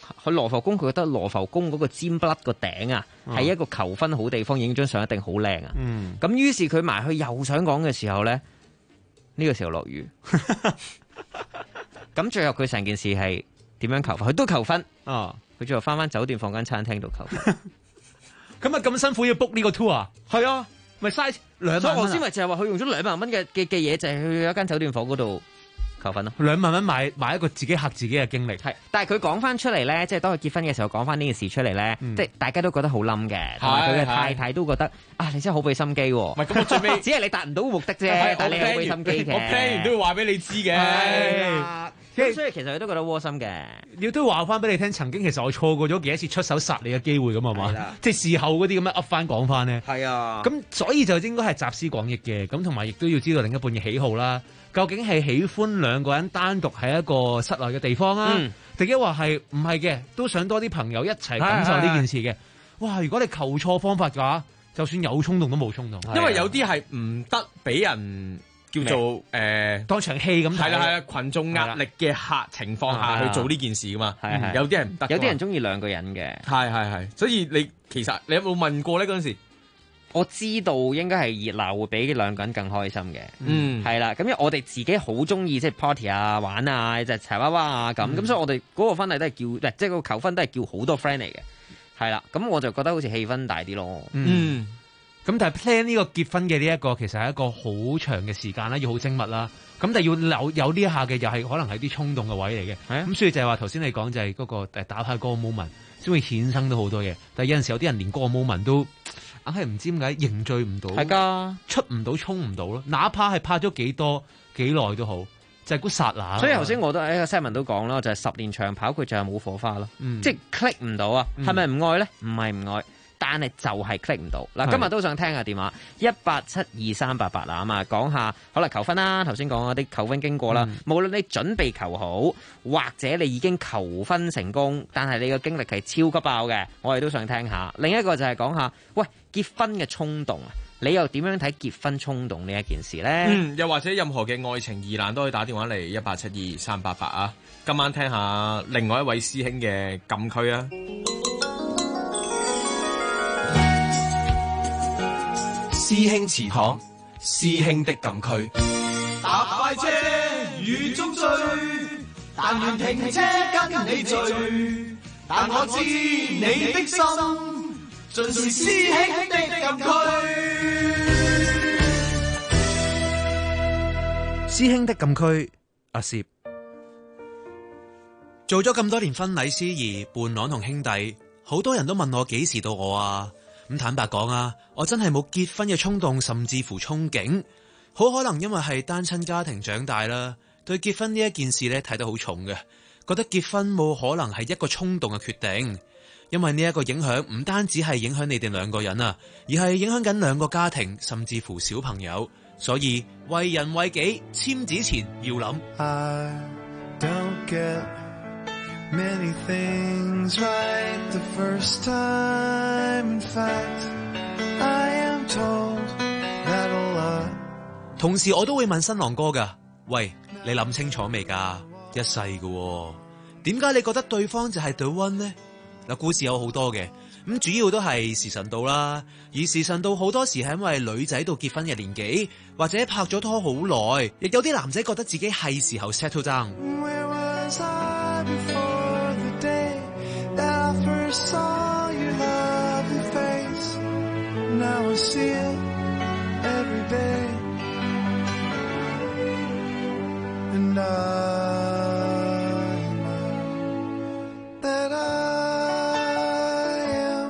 去羅浮宮，佢覺得羅浮宮嗰個尖不甩個頂啊，係一個求婚好地方，影張相一定好靚啊。咁於是佢埋去又想講嘅時候咧，呢個時候落雨。咁最後佢成件事係點樣求婚？佢都求婚。佢最後翻酒店房間餐廳度求婚。 咁啊咁辛苦要 book 呢個 tour 啊？ 係啊， 咪嘥2萬蚊。 所以我先咪就係話佢用咗2萬蚊嘅嘢，就係去一間酒店房嗰度求婚咯。 2萬蚊買一個自己嚇自己嘅經歷。 係，但係佢講翻出嚟咧，即係當佢結婚嘅時候講翻呢件事出嚟咧，即係大家都覺得好冧嘅，同埋佢嘅太太都覺得啊，你真係好俾心機喎。唔係咁，我最尾只係你達唔到目的啫，但係你好俾心機嘅。 我 plan 完都要話俾你知嘅。 咁所以其實佢都覺得窩心嘅。 要都話翻俾你聽，曾經其實我錯過咗幾多次出手殺你嘅機會咁係嘛？即係事後嗰啲咁樣噏翻講翻咧。 係啊。 咁所以就應該係集思廣益嘅，咁同埋亦都要知道另一半嘅喜好啦。究竟係喜歡兩個人單獨喺一個室內嘅地方啊？定抑或係唔係嘅，都想多啲朋友一齊感受呢件事嘅？哇！如果你求錯方法嘅話，就算有衝動都冇衝動。 因為有啲係唔得俾人叫做當場戲咁睇。 係啦，群眾壓力嘅情況下去做呢件事噶嘛。有啲人唔得。 有啲人中意兩個人嘅。 係。所以其實你有冇問過咧嗰陣時？ 我知道應該係熱鬧會比兩個人更開心嘅，係啦。咁因為我哋自己好中意即係 party 啊、玩啊、就柴娃娃啊咁，所以我哋嗰個婚禮都係叫，即係個求婚都係叫好多 friend 嚟嘅，係啦。咁我就覺得好似氣氛大啲咯。 咁但係 plan 呢個結婚嘅呢一個其實係一個好長嘅時間啦，要好精密啦。咁但係要有呢一下嘅又係可能係啲衝動嘅位嚟嘅。咁所以就係話頭先你講就係嗰個打牌嗰個 moment 先會衍生到好多嘢。但係有陣時有啲人連嗰個 moment 都硬係唔知點解凝聚唔到， 係㗎， 出唔到衝唔到咯。哪怕係拍咗幾耐都好，就係嗰剎那。 所以頭先我都喺個 Simon 都講啦，就係10年長跑佢就係冇火花咯，即係 click 唔到啊。係咪唔愛咧？唔係唔愛。但係就係 click 唔到嗱，今日都想聽下電話1872388啊嘛，講下可能求婚啦，頭先講嗰啲求婚經過啦。無論你準備求好，或者你已經求婚成功，但係你嘅經歷係超級爆嘅，我哋都想聽下。另一個就係講下，喂，結婚嘅衝動啊，你又點樣睇結婚衝動呢一件事呢？ 又或者任何嘅愛情疑難都可以打電話嚟1872388啊！今晚聽下另外一位師兄嘅禁區啊！ 師兄祠堂，師兄的禁區。搭快車雨中追，但願停車跟你聚。但我知你的心，盡是師兄的禁區。 師兄的禁區，阿攝做咗咁多年婚禮司儀、伴郎同兄弟，好多人都問我幾時到我啊？咁坦白講啊，我真係冇結婚嘅衝動，甚至乎憧憬。好可能因為係單親家庭長大啦，對結婚呢一件事咧睇得好重嘅，覺得結婚冇可能係一個衝動嘅決定，因為呢一個影響唔單止係影響你哋兩個人啊，而係影響緊兩個家庭，甚至乎小朋友。所以為人為己，簽紙前要諗。I don't get many things right the first time. In fact, I am told that a lot. 同時我都會問新郎哥噶，喂，你諗清楚未噶？一世噶，點解你覺得對方就係 the one 呢？嗱，故事有好多嘅，咁主要都係時辰到啦。而時辰到好多時係因為女仔到結婚嘅年紀，或者拍咗拖好耐，亦有啲男仔覺得自己係時候 settle down。Saw your lovely face, now I see it every day, and I know that I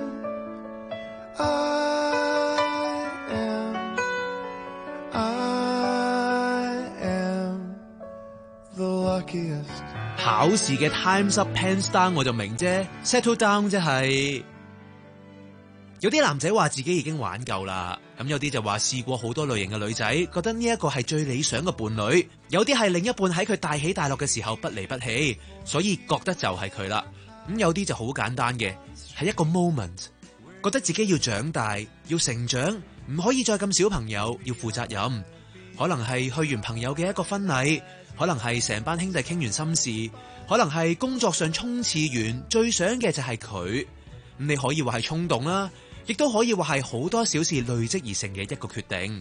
am the luckiest. 考試嘅 times up pants down 我就明啫 ，settle down 即係有啲男仔話自己已經玩夠啦，咁有啲就話試過好多類型嘅女仔，覺得呢一個係最理想嘅伴侶，有啲係另一半喺佢大起大落嘅時候不離不棄，所以覺得就係佢啦。咁有啲就好簡單嘅，係一個 moment， 覺得自己要長大，要成長，唔可以再咁小朋友，要負責任，可能係去完朋友嘅一個婚禮。可能係成班兄弟傾完心事， 可能係工作上衝刺完，最想嘅就係佢。咁你可以話係衝動啦，亦都可以話係好多小事累積而成嘅一個決定。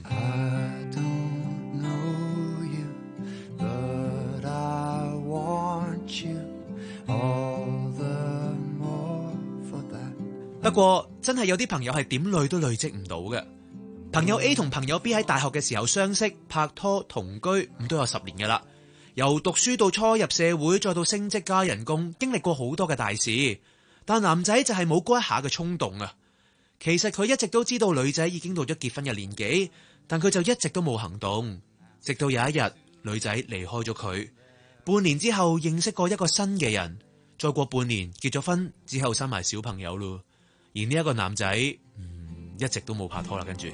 不過真係有啲朋友係點累都累積唔到嘅。朋友 A 同朋友 B 喺大學嘅時候相識、拍拖、同居，咁都有10年㗎啦。由讀書到初入社會，再到升職加人工，經歷過好多嘅大事。但男仔就係冇嗰一下嘅衝動啊。其實佢一直都知道女仔已經到咗結婚嘅年紀，但佢就一直都冇行動。直到有一日，女仔離開咗佢，半年之後認識過一個新嘅人，再過半年結咗婚之後生埋小朋友咯。而呢一個男仔一直都冇拍拖啦，跟住。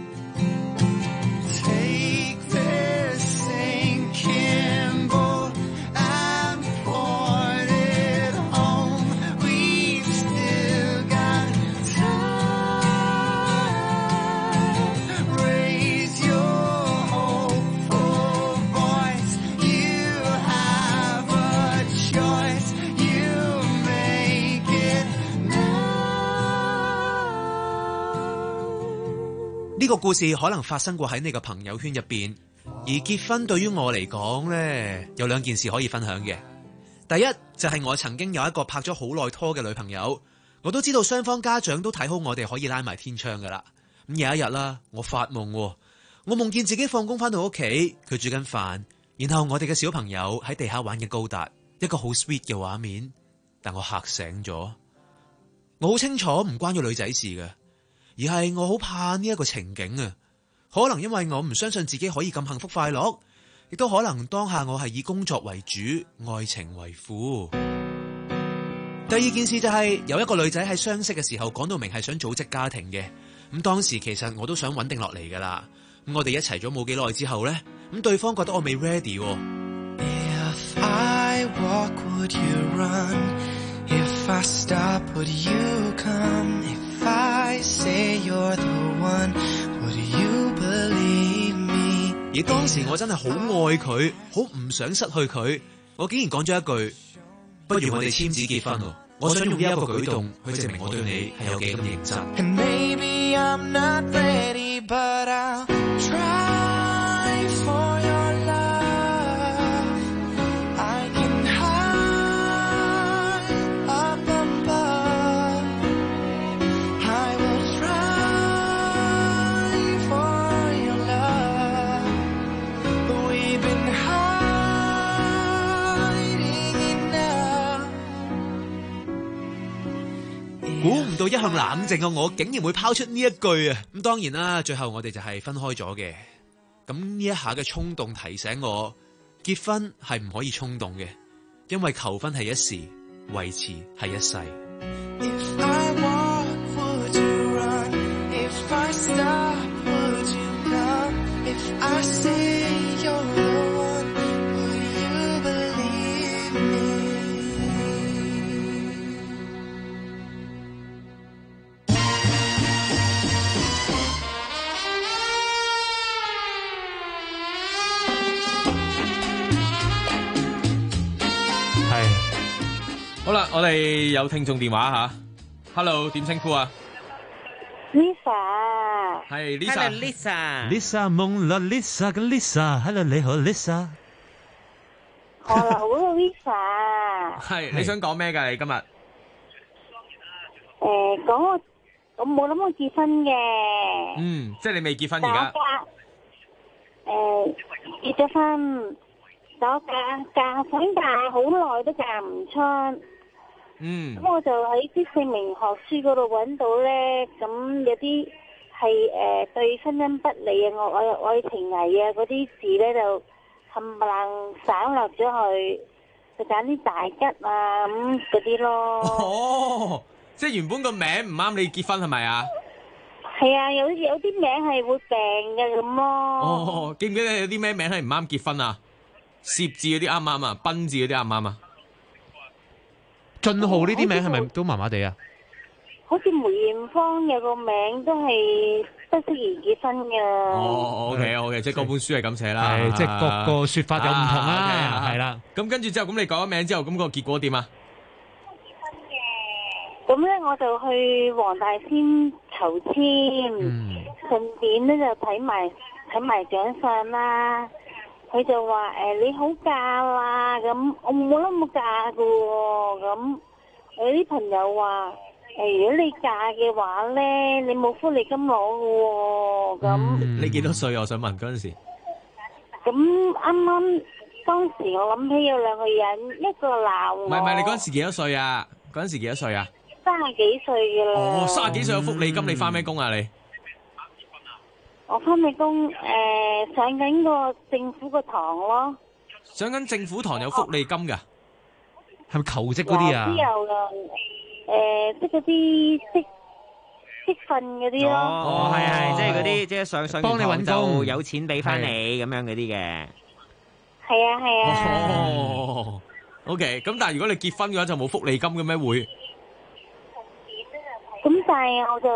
呢個故事可能發生過喺你個朋友圈入邊，而結婚對於我嚟講呢，有2件事可以分享嘅。第一就係我曾經有一個拍咗好耐拖嘅女朋友，我都知道雙方家長都睇好我哋可以拉埋天窗噶啦。咁有一日啦，我發夢，我夢見自己放工翻到屋企，佢煮緊飯，然後我哋嘅小朋友喺地下玩嘅高達，一個好 sweet 嘅畫面，但我嚇醒咗。我好清楚唔關個女仔事嘅。而係我好怕呢一個情景啊，可能因為我唔相信自己可以咁幸福快樂，亦都可能當下我係以工作為主，愛情為輔。第2件事就係有一個女仔喺相識嘅時候講到明係想組織家庭嘅，咁當時其實我都想穩定落嚟噶啦。咁我哋一齊咗冇幾耐之後呢，咁對方覺得我未 ready。If I walk, would you run? If I stop, would you come? If I say you're the one, would you believe me? 而當時我真係好愛佢，好唔想失去佢，我竟然講咗一句，不如我哋簽紙結婚。我想用呢一個舉動去證明我對你係有幾咁認真。And maybe I'm not ready, but I'll try for your love. I can hide up above. I will try for your love. We've been hiding enough. 估唔到一向冷靜嘅我，竟然會拋出呢一句啊！咁當然啦，最後我哋就係分開咗嘅。咁呢一下嘅衝動提醒我，結婚係唔可以衝動嘅，因為求婚係一時，維持係一世。If I walk, would you run? If I stop, would you come? If I say you're the one, will you believe me? 好啦，我哋有聽眾電話吓 ，Hello， 點稱呼啊 ？Lisa， 係 Lisa，Lisa， 夢啦 Lisa 嘅 Lisa，Hello 你好 Lisa， 好啦，好啦 Lisa， 係你想講咩㗎？你今日講我冇諗過結婚嘅， 即係你未結婚而家， 結咗婚，但我嫁想嫁好耐都嫁唔出。咁我就喺啲姓名學書嗰度揾到咧，咁有啲係對婚姻不利啊、愛情危啊嗰啲字咧，就冚唪唥省略咗去，就揀啲大吉啊咁嗰啲咯。 哦，即係原本個名唔啱你結婚係咪啊？ 係啊，有啲名係會病嘅咁咯。 哦，記唔記得有啲咩名係唔啱結婚啊？涉字嗰啲啱唔啱啊？賓字嗰啲啱唔啱啊？俊浩呢啲名係咪都麻麻地啊？ 好似梅艷芳有個名都係都適宜結婚㗎。 哦，OK，即係嗰本書係咁寫啦， 係即係各個説法有唔同啦，係啦。 咁跟住之後，咁你講咗名之後，咁個結果點啊？ 咁咧我就去黃大仙求簽，順便咧就睇埋獎相啦。佢就話你好嫁啦，咁我冇諗冇嫁㗎喎。咁有啲朋友話如果你嫁嘅話咧，你冇福利金攞㗎喎。咁你幾多歲啊？我想問嗰陣時。 咁啱啱當時我諗起有兩個人，一個鬧我。 唔係，你嗰陣時幾多歲啊？嗰陣時幾多歲啊 ？30幾歲㗎啦。 哦，30幾歲有福利金，你返咩工啊你？ 我返咩工？上緊個政府個堂咯。 上緊政府堂有福利金㗎？ 係咪求職嗰啲啊？ 之後即係嗰啲積分嗰啲咯。 哦，係，即係嗰啲即係上幫你揾工有錢俾翻你咁樣嗰啲嘅。 係啊。 哦，OK，咁但係如果你結婚嘅話就冇福利金嘅咩會？ 咁但係我就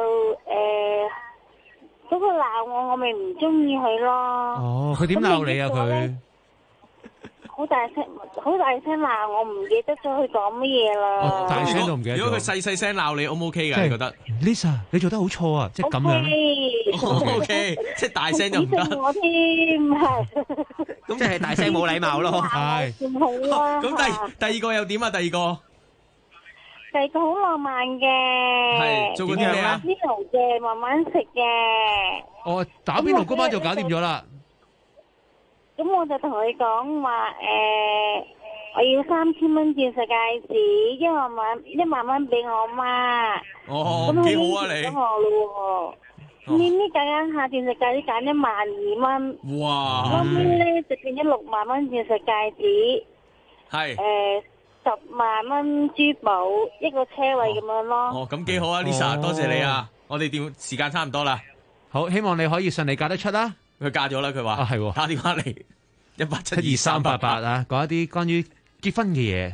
嗰個鬧我咪唔中意佢咯。 哦，佢點鬧你啊佢？ 好大聲鬧我，唔記得咗佢講乜嘢啦。 大聲都唔記得咗。 如果佢細聲鬧你，O 唔 OK 㗎？你覺得 ？Lisa，你做得好錯啊！即係咁樣。 OK，即係大聲就唔得。 我添係。 咁即係大聲冇禮貌咯。 係。 咁第二個又點啊？第二個好浪漫嘅。 係做嗰啲咩啊？ 邊爐嘅，慢慢食嘅。 哦，打邊爐嗰班就搞掂咗啦。 咁我就同佢講話，我要3000蚊鑽石戒指，1萬蚊俾我媽。 哦，幾好啊你。 咁我咯喎，呢揀下鑽石戒指揀12000蚊。 哇！ 後尾咧就變咗6萬蚊鑽石戒指。 係。 10萬蚊珠寶，一個車位咁樣咯。 哦，咁幾好啊 Lisa，多謝你啊！我哋時間差唔多啦。 好，希望你可以順利嫁得出啦。 佢嫁咗啦，佢話。啊， 係。 打電話嚟1872388 啊，講一啲關於結婚嘅嘢。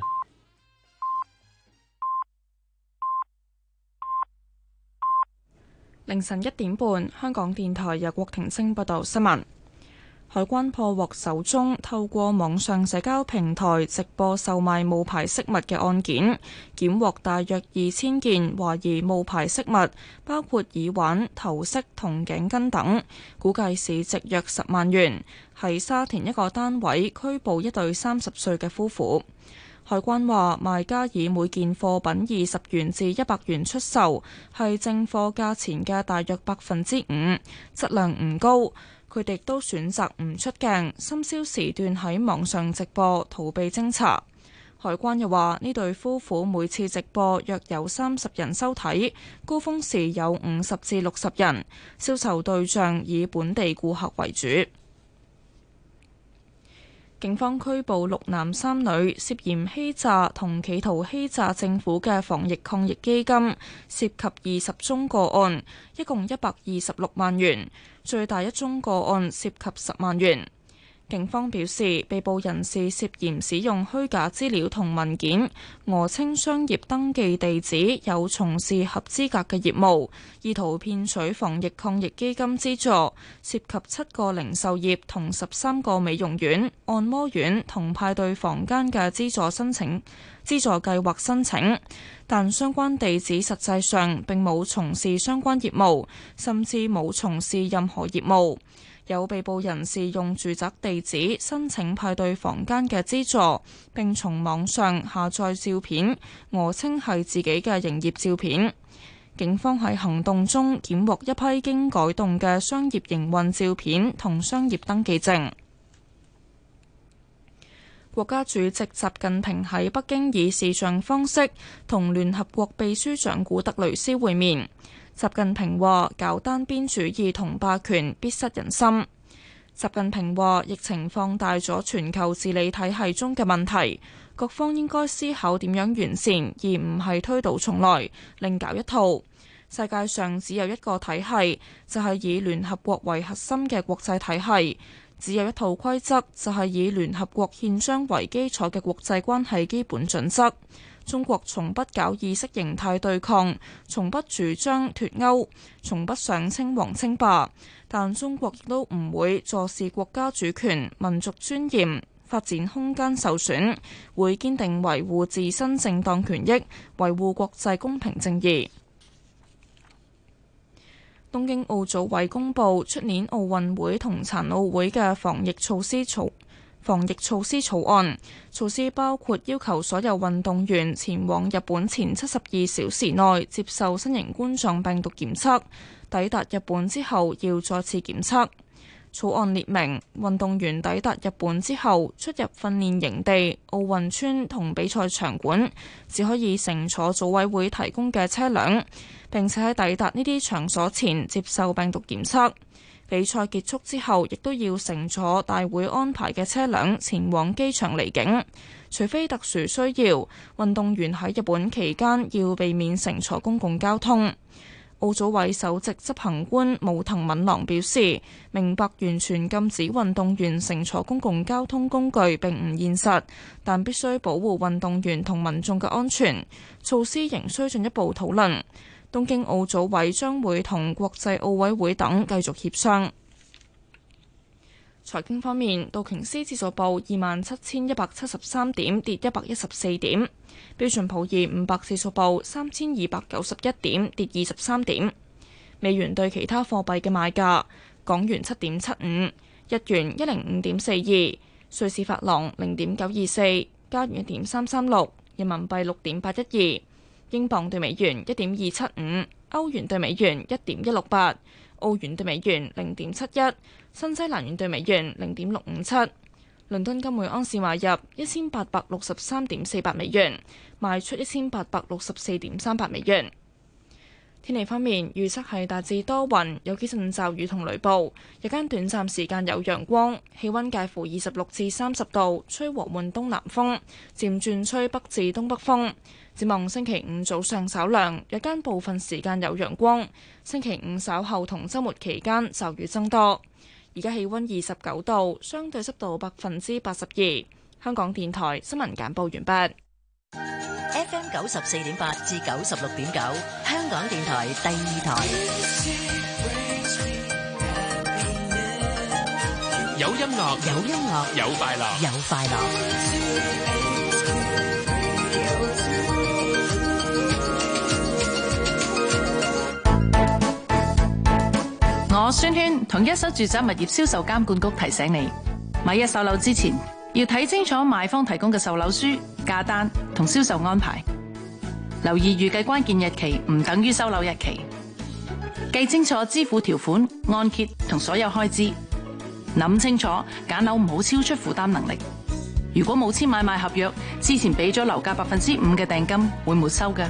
凌晨1點半，香港電台由郭婷清報道新聞。海關破獲首宗透過網上社交平台直播售賣冒牌飾物嘅案件，檢獲大約2000件懷疑冒牌飾物，包括耳環、頭飾同頸巾等，估計市值約10萬元。喺沙田一個單位拘捕一對30歲嘅夫婦。海關話，賣家以每件貨品20元至100元出售，係正貨價錢嘅大約5%，質量唔高。佢哋都選擇唔出鏡，深宵時段喺網上直播，逃避偵查。海關又話，呢對夫婦每次直播約有30人收睇，高峰時有50至60人，銷售對象以本地顧客為主。警方拘捕6男3女，涉嫌欺詐同企圖欺詐政府嘅防疫抗疫基金，涉及20宗個案，一共126萬元，最大一宗個案涉及10萬元。警方表示，被捕人士涉嫌使用虛假資料同文件，訛稱商業登記地址有從事合資格嘅業務，意圖騙取防疫抗疫基金資助，涉及7個零售業同13個美容院、按摩院同派對房間嘅資助計劃申請，但相關地址實際上並冇從事相關業務，甚至冇從事任何業務。有被捕人士用住宅地址申請派對房間嘅資助，並從網上下載照片，訛稱係自己嘅營業照片。警方喺行動中檢獲一批經改動嘅商業營運照片同商業登記證。國家主席習近平喺北京以視像方式同聯合國秘書長古特雷斯會面。習近平話：搞單邊主義同霸權必失人心。習近平話：疫情放大咗全球治理體系中嘅問題，各方應該思考點樣完善，而唔係推倒重來，另搞一套。世界上只有一個體系，就係以聯合國為核心嘅國際體系；只有一套規則，就係以聯合國憲章為基礎嘅國際關係基本準則。 中國從不搞意識形態對抗，從不主張脫歐，從不想稱王稱霸，但中國亦都唔會坐視國家主權、民族尊嚴發展空間受損，會堅定維護自身正當權益，維護國際公平正義。東京奧組委公布出年奧運會同殘奧會嘅防疫措施草案，措施包括要求所有運動員前往日本前72小時內接受新型冠狀病毒檢測，抵達日本之後要再次檢測。草案列明，運動員抵達日本之後出入訓練營地、奧運村同比賽場館，只可以乘坐組委會提供嘅車輛，並且喺抵達呢啲場所前接受病毒檢測。比賽結束之後，亦都要乘坐大會安排嘅車輛前往機場離境，除非特殊需要，運動員喺日本期間要避免乘坐公共交通。奧組委首席執行官武藤敏郎表示，明白完全禁止運動員乘坐公共交通工具並唔現實，但必須保護運動員同民眾嘅安全，措施仍需進一步討論。東京奧組委將會同國際奧委會等繼續協商。財經方面，道瓊斯指數報27,173點，跌114點；標準普爾500指數報3,291點，跌23點。美元對其他貨幣嘅賣價：港元7.75，日元105.42，瑞士法郎0.924，加元1.336，人民幣6.812。英鎊對美元1.275，歐元對美元1.168，澳元對美元0.71，新西蘭元對美元0.657。倫敦金每盎司買入1863.48美元，賣出1864.38美元。天氣方面，預測係大致多雲，有幾陣驟雨同雷暴，日間短暫時間有陽光，氣溫介乎26至30度，吹和緩東南風，漸轉吹北至東北風。展望星期五早上稍涼，日間部分時間有陽光。星期五稍後同週末期間驟雨增多。而家氣溫29度，相對濕度82%。香港電台新聞簡報完畢。 FM 94.8至96.9，香港電台第二台。 有音樂， 有音樂， 有快樂， 有快樂。 我宣萱同一手住宅物業銷售監管局提醒你，買一手樓之前要睇清楚賣方提供嘅售樓書、價單同銷售安排，留意預計關鍵日期唔等於收樓日期，記清楚支付條款、按揭同所有開支，諗清楚揀樓唔好超出負擔能力。如果冇簽買賣合約，之前俾咗樓價5%嘅訂金會沒收嘅。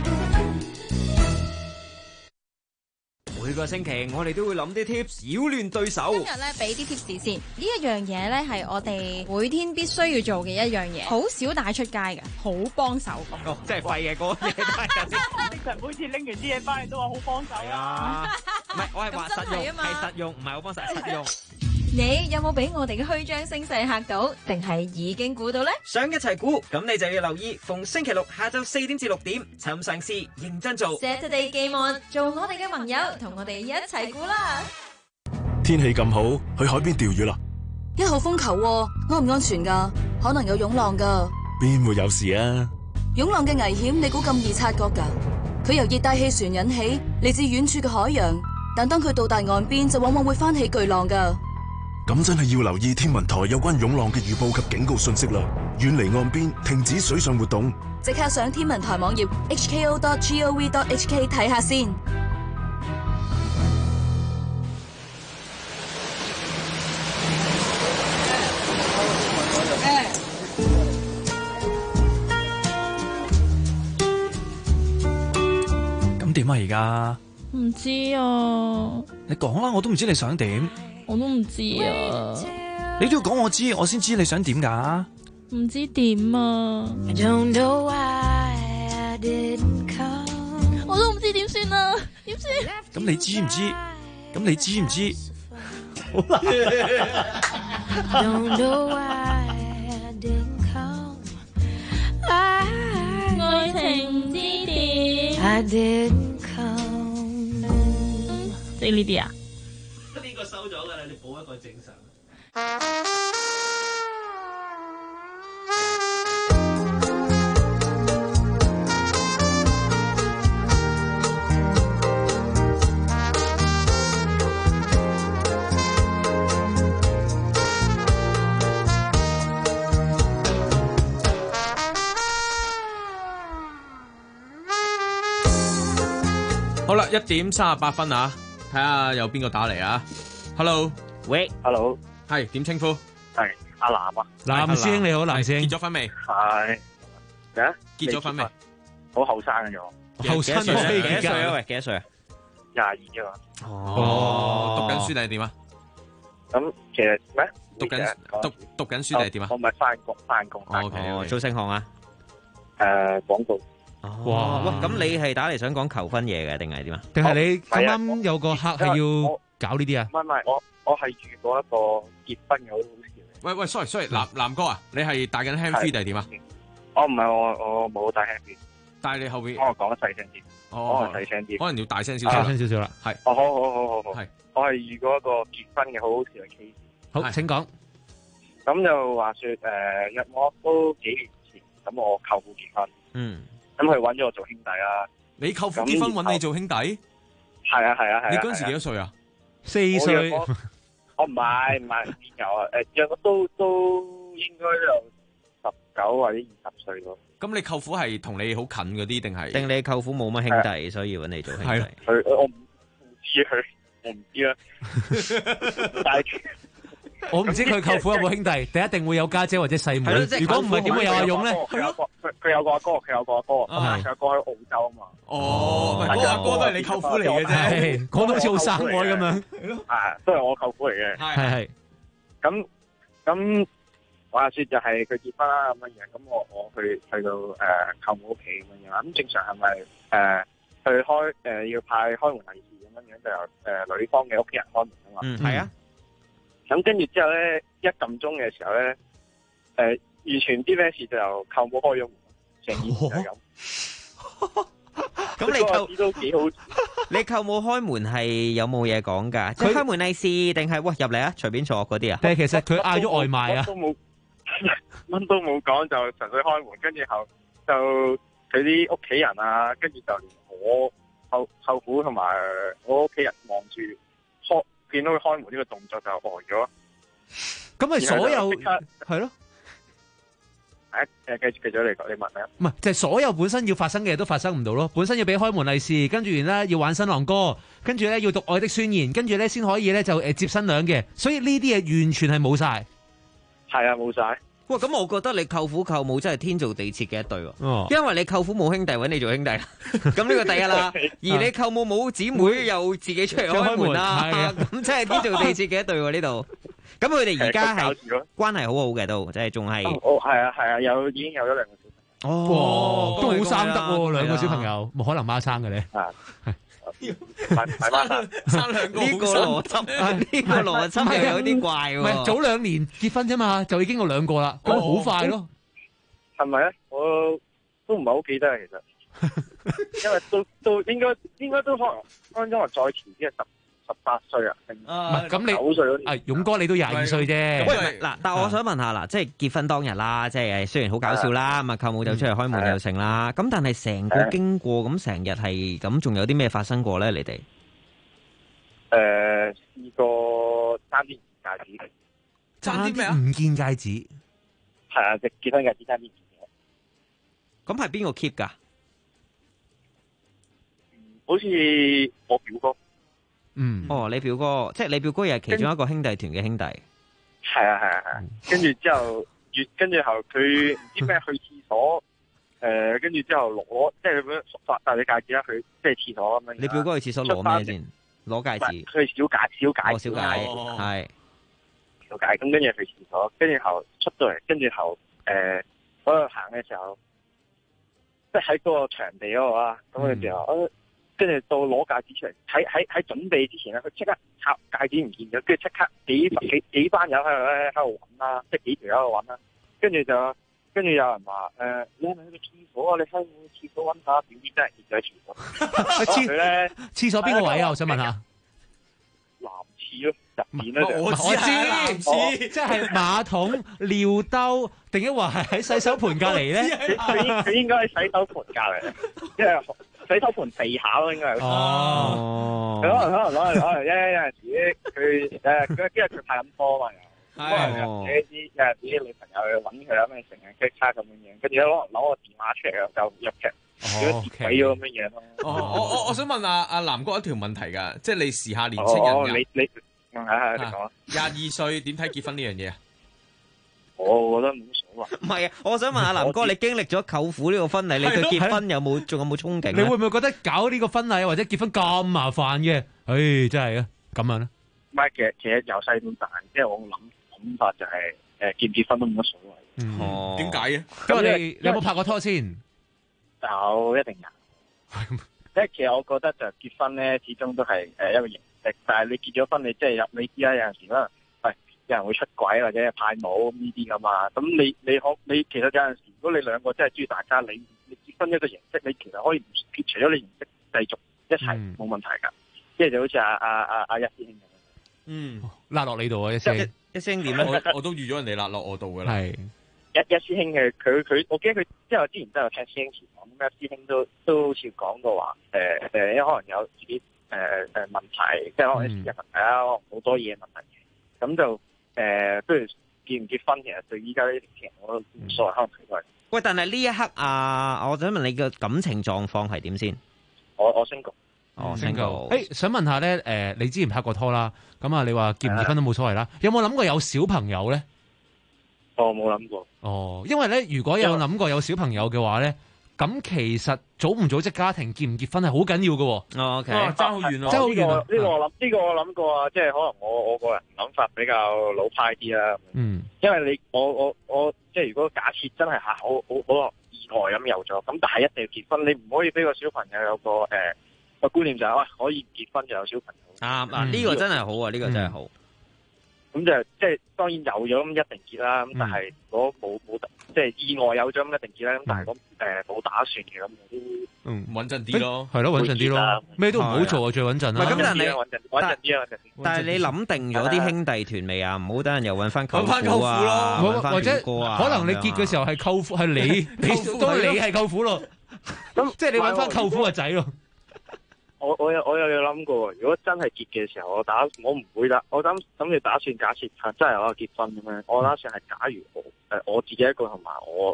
每個星期我哋都會諗啲 tips 擾亂對手。 今日咧俾啲 tips 先，呢一樣嘢咧係我哋每天必須要做嘅一樣嘢，好少帶出街嘅，好幫手。 哦，即係廢嘅嗰嘢都係咁。 正常每次拎完啲嘢翻嚟都話好幫手啊。 唔係，我係話實用，係實用，唔係好幫手，實用。 你有冇俾我哋嘅虛張聲勢嚇到，定係已經估到呢？ 想一齊估，咁你就要留意逢星期六下晝4點至6點，尋嘗試認真做。 Saturday Game On，做我哋嘅朋友，同我哋一齊估啦！ 天氣咁好，去海邊釣魚啦 ！1號風球喎，安唔安全㗎？可能有湧浪㗎。 邊會有事啊？ 湧浪嘅危險，你估咁易察覺㗎？佢由熱帶氣旋引起，嚟自遠處嘅海洋，但當佢到達岸邊，就往往會翻起巨浪㗎。 咁真係要留意天文台有關湧浪嘅預報及警告信息啦！遠離岸邊，停止水上活動。 即刻上天文台網頁 hko.gov.hk 睇下先。 咁點啊？而家唔知啊。 你講啦，我都唔知你想點。 我都唔知啊！ 你都要講我知，我先知你想點㗎。 唔知點啊！我都唔知點算啊！點算？ 咁你知唔知？咁你知唔知？好難。 愛情之點。 I didn't come。 即係呢啲啊？ 呢個收咗㗎啦，你補一個正常。好啦，1:38啊，睇下有邊個打嚟啊 ？Hello， 喂 ，Hello， 係點稱呼？ 係阿南啊， 南師兄你好，南師兄結咗婚未？ 係咩啊？ 結咗婚未？ 好後生嘅啫， 後生幾多歲啊？喂，幾多歲啊 ？22啫嘛。 哦，讀緊書定係點啊？ 咁其實咩？ 讀緊書定係點啊？ 我咪翻工。 哦，做盛行啊？ 廣告。 哇！咁你係打嚟想講求婚嘢嘅，定係點啊？ 定係你咁啱有個客係要搞呢啲啊？ 唔係，我係遇過一個結婚嘅好事。 喂，sorry，南哥啊，你係帶緊 handfree 定係點啊？ 我唔係，我冇帶 handfree， 但係你後邊幫我講得細聲啲。 哦， 細聲啲， 可能要大聲少少， 大聲少少啦。 係。 哦，好，係。我係遇過一個結婚嘅好事嘅 case。 好，請講。 咁就話說約我都幾年前，咁我舅父結婚。 嗯。 咁佢揾咗我做兄弟啦。 你舅父結婚揾你做兄弟？ 係啊。 你嗰陣時幾多歲啊 ？4歲。 我唔係邊有啊？約我都應該有19或者20歲咯。 咁你舅父係同你好近嗰啲定係？ 定你舅父冇乜兄弟，所以揾你做兄弟？ 佢我唔知佢，我唔知啦。但係我唔知佢舅父有冇兄弟，但一定會有家姐或者細妹。如果唔係，點會有阿勇咧？ 佢有個阿哥，佢有個阿哥喺澳洲啊嘛。 哦，嗰個阿哥都係你舅父嚟嘅啫， 講到好似好生愛咁樣。 係，都係我舅父嚟嘅。 係。 咁話說就係佢結婚啦咁樣樣，咁我去到舅母屋企咁樣樣。咁正常係咪去開要派開門利是咁樣樣，就由女方嘅屋企人開門啊嘛？ 係啊。咁跟住之後咧，一撳鐘嘅時候咧，完全唔知咩事，就由舅母開咗門，成件事就係咁。 咁你舅都幾好。 你舅母開門係有冇嘢講㗎？即係開門利是定係喂入嚟啊？隨便坐嗰啲啊？ 但係其實佢嗌咗外賣啊？ 乜都冇講，就純粹開門，跟住後就佢啲屋企人啊，跟住就連我舅父同埋我屋企人望住見到佢開門呢個動作就呆咗。 咁係所有係咯？ 繼續嚟講，你問咩？ 唔係，就係所有本身要發生嘅嘢都發生唔到咯。本身要俾開門利是，跟住然咧要玩新郎哥，跟住咧要讀愛的宣言，跟住咧先可以咧就接新娘嘅。所以呢啲嘢完全係冇晒。 係啊，冇晒。 喂，咁我覺得你舅父舅母真係天造地設嘅一對喎。 哦。 因為你舅父冇兄弟揾你做兄弟啦，咁呢個第一啦。而你舅母冇姊妹又自己出嚟開門啦，咁真係天造地設嘅一對喎呢度。咁佢哋而家係關係好好嘅都，即係仲係。 哦，係啊，已經有咗2個小朋友。 哦，都好生得喎，2個小朋友，冇可能孖生嘅咧。 啊，係孖生 2個。 呢個邏輯，呢個邏輯係有啲怪喎。 唔係早2年結婚啫嘛，就已經有2個啦，咁好快咯。 係咪啊？我都唔係好記得啊，其實，因為都應該都可能當中話再遲啲係18歲啊，唔係咁你9歲嗰啲。 勇哥你都22歲啫。 喂，嗱，但係我想問下啦，即係結婚當日啦，即係雖然好搞笑啦，咁啊舅母就出嚟開門又成啦，咁但係成個經過咁成日係咁，仲有啲咩發生過咧？你哋？ 試過爭啲戒指。 爭啲咩啊？ 唔見戒指。 係啊，即結婚戒指爭啲唔見。 咁係邊個 keep 㗎？ 好似我表哥。 哦，你表哥，即係你表哥又係其中一個兄弟團嘅兄弟。 係啊，跟住之後跟住後佢唔知咩去廁所，跟住之後攞即係咁樣發帶你戒指啦，佢即係廁所咁樣。 你表哥去廁所攞咩先？攞戒指。 佢小戒。 小戒係。 小戒，咁跟住去廁所，跟住後出到嚟，跟住後嗰度行嘅時候，即係喺嗰個場地嗰度啦，咁嘅時候。跟住到攞戒指出嚟，喺準備之前咧，佢即刻插戒指唔見咗，跟住即刻幾班友喺度揾啦，即係幾條友喺度揾啦，跟住就跟住有人話你係咪去個廁所啊？你喺個廁所揾下，點知真係跌咗喺廁所。佢咧廁所邊個位啊？我想問下。 男廁咯，入面咧就我知，即係馬桶、尿兜，定抑或係喺洗手盤隔離咧？ 佢應該喺洗手盤隔離，即係洗手盤地下咯，應該係。 哦。 佢可能有陣時佢因為佢拍緊拖嘛。可能有啲女朋友去揾佢啊，咩成日激卡咁樣樣，跟住攞個電話出嚟就入劇，如果跌鬼咗咁樣嘢咯。 我想問阿南哥一條問題㗎，即係你時下年青人㗎。 你係你講。 22歲點睇結婚呢樣嘢啊？ 我覺得冇所謂。 唔係啊，我想問阿南哥，你經歷咗舅父呢個婚禮，你對結婚仲有冇憧憬？ 你會唔會覺得搞呢個婚禮或者結婚咁麻煩嘅？真係啊，咁樣咧？ 唔係，其實由細到大，即係我諗法就係結唔結婚都冇乜所謂。 點解嘅？ 咁你有冇拍過拖先？ 有，一定有。即係其實我覺得就結婚咧，始終都係一個形式。但係你結咗婚，你即係你知啦，有陣時可能有人會出軌或者派舞呢啲噶嘛。咁你其實有陣時，如果你兩個真係中意大家，你結婚一個形式，你其實可以撇除咗你形式，繼續一齊冇問題㗎。即係就好似阿一師兄咁。 辣落你度啊！一師兄點咧？ 我都預咗人哋辣落我度㗎啦。 係一師兄嘅佢，我記得佢即係我之前都有聽師兄前講，咁一師兄都好似講過話因為可能有自己問題，即係可能一時嘅問題啦，好多嘢問題。咁就不如結唔結婚，其實對依家呢啲年輕人我都冇所謂，可能佢都係。喂， 但係呢一刻我想問你嘅感情狀況係點先？ 我single。 single。想問下咧，你之前拍過拖啦，咁啊，你話結唔結婚都冇所謂啦，有冇諗過有小朋友咧？ 我冇諗過。 因為咧，如果有諗過有小朋友嘅話咧，咁其實組唔組織家庭、結唔結婚係好緊要嘅。 OK， 爭好遠咯。 爭好遠。呢個我諗過啊，即係可能我個人諗法比較老派啲啦。因為我即係如果假設真係好意外咁有咗，咁但係一定要結婚，你唔可以俾個小朋友有個觀念就係可以結婚就有小朋友。 啱呢個真係好啊！呢個真係好。 咁就即係當然有咗咁一定結啦。咁但係如果冇即係意外有咗咁一定結啦。咁但係咁冇打算嘅咁都穩陣啲咯。 係咯，穩陣啲咯。咩都唔好做啊，最穩陣啦。 咁但係穩陣啲啊！ 但係你諗定咗啲兄弟團未啊？唔好等人又揾翻舅父啊，或者可能你結嘅時候係舅父，係你係舅父咯。咁即係你揾翻舅父個仔咯。 我有諗過，如果真係結嘅時候，我唔會啦。我諗住打算假設真係我結婚咁樣，我打算係假如我自己一個同埋我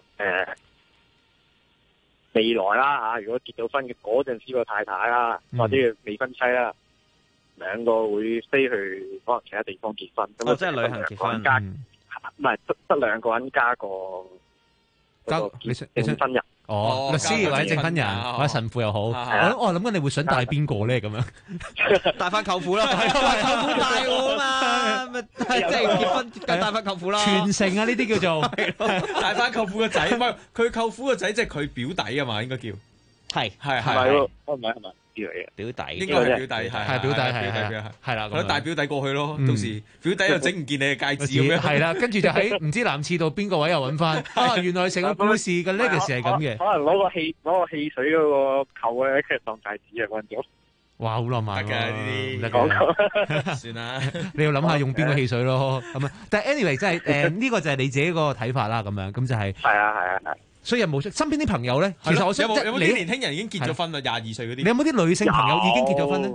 未來啦嚇，如果結到婚嘅嗰陣時個太太啦，或者未婚妻啦，兩個會飛去可能其他地方結婚。咁即係旅行結婚， 唔係得兩個人加個證婚人。 律師或者證婚人或者神父又好，我諗緊你會想帶邊個咧？咁樣帶翻舅父啦，舅父帶我啊嘛，咪即係結婚梗帶翻舅父啦， 傳承啊呢啲叫做帶翻舅父個仔，唔係佢舅父個仔，即係佢表弟啊嘛，應該叫係唔係表弟， 應該係表弟， 係表弟係啦， 咁帶表弟過去咯，到時表弟又整唔見你嘅戒指咁樣， 係啦，跟住就喺唔知男廁度邊個位又揾翻原來成個故事嘅 legacy 係咁嘅， 可能攞個汽水嗰個扣咧，跟住當戒指啊，揾咗。 哇，好浪漫㗎呢啲， 講算啦， 你要諗下用邊個汽水咯，咁啊，但係 anyway 即係呢個就係你自己個睇法啦，咁樣咁就係係啊。 所以有冇身邊啲朋友咧？其實我想有冇啲年輕人已經結咗婚啦？22歲嗰啲， 你有冇啲女性朋友已經結咗婚咧？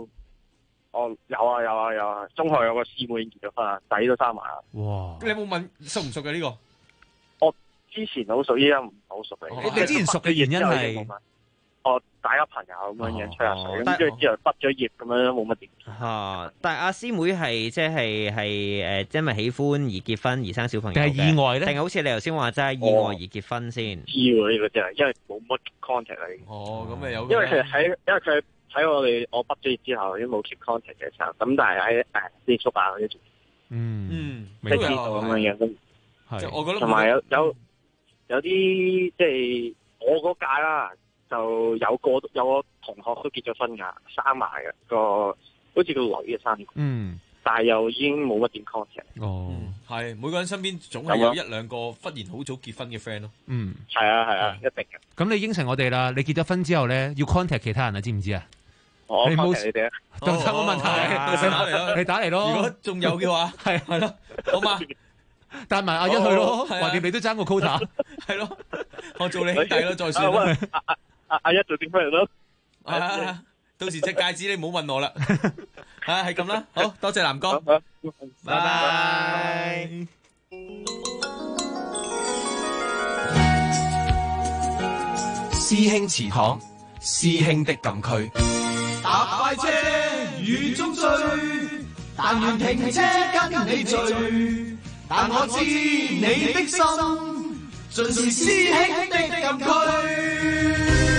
有啊！中學有個師妹已經結咗婚啦，仔都生埋啦。 哇！ 你有冇問熟唔熟嘅呢個？ 我之前好熟，依家唔係好熟嘅。 你之前熟嘅原因係？ 大家朋友咁樣吹下水，咁跟住之後畢咗業咁樣冇乜點。 但係阿師妹係即係因為喜歡而結婚而生小朋友， 定係意外咧？ 定係好似你頭先話齋意外而結婚先？ 知喎呢個真係，因為冇乜 contact 啦已經。 咁咪有。 因為佢喺我畢咗業之後已經冇 keep contact 嘅時候，咁但係喺Facebook啊嗰啲，即係知道咁樣嘅。 係，我覺得同埋有啲即係我嗰屆啦。就有個同學都結咗婚㗎，生埋嘅好似個女嘅生。 但係又已經冇乜點 contact。 哦，係每個人身邊總係有一兩個忽然好早結婚嘅 friend 咯。 嗯， 係啊，一定嘅。 咁你應承我哋啦，你結咗婚之後咧，要 contact 其他人啊，知唔知啊？ 我你冇 contact 你哋啊， 就冇問題，你打嚟咯。 如果仲有嘅話，係咯，好嘛？ 帶埋阿一去咯，橫掂你都爭個 quota， 係咯，我做你兄弟咯，再算啦。 阿一做點翻嚟咯？ 到時隻戒指你唔好問我啦。係咁啦，好多謝南哥，拜拜。 師兄祠堂，師兄的禁區。搭快車雨中追，但願停車跟你聚。但我知你的心，盡是師兄的禁區。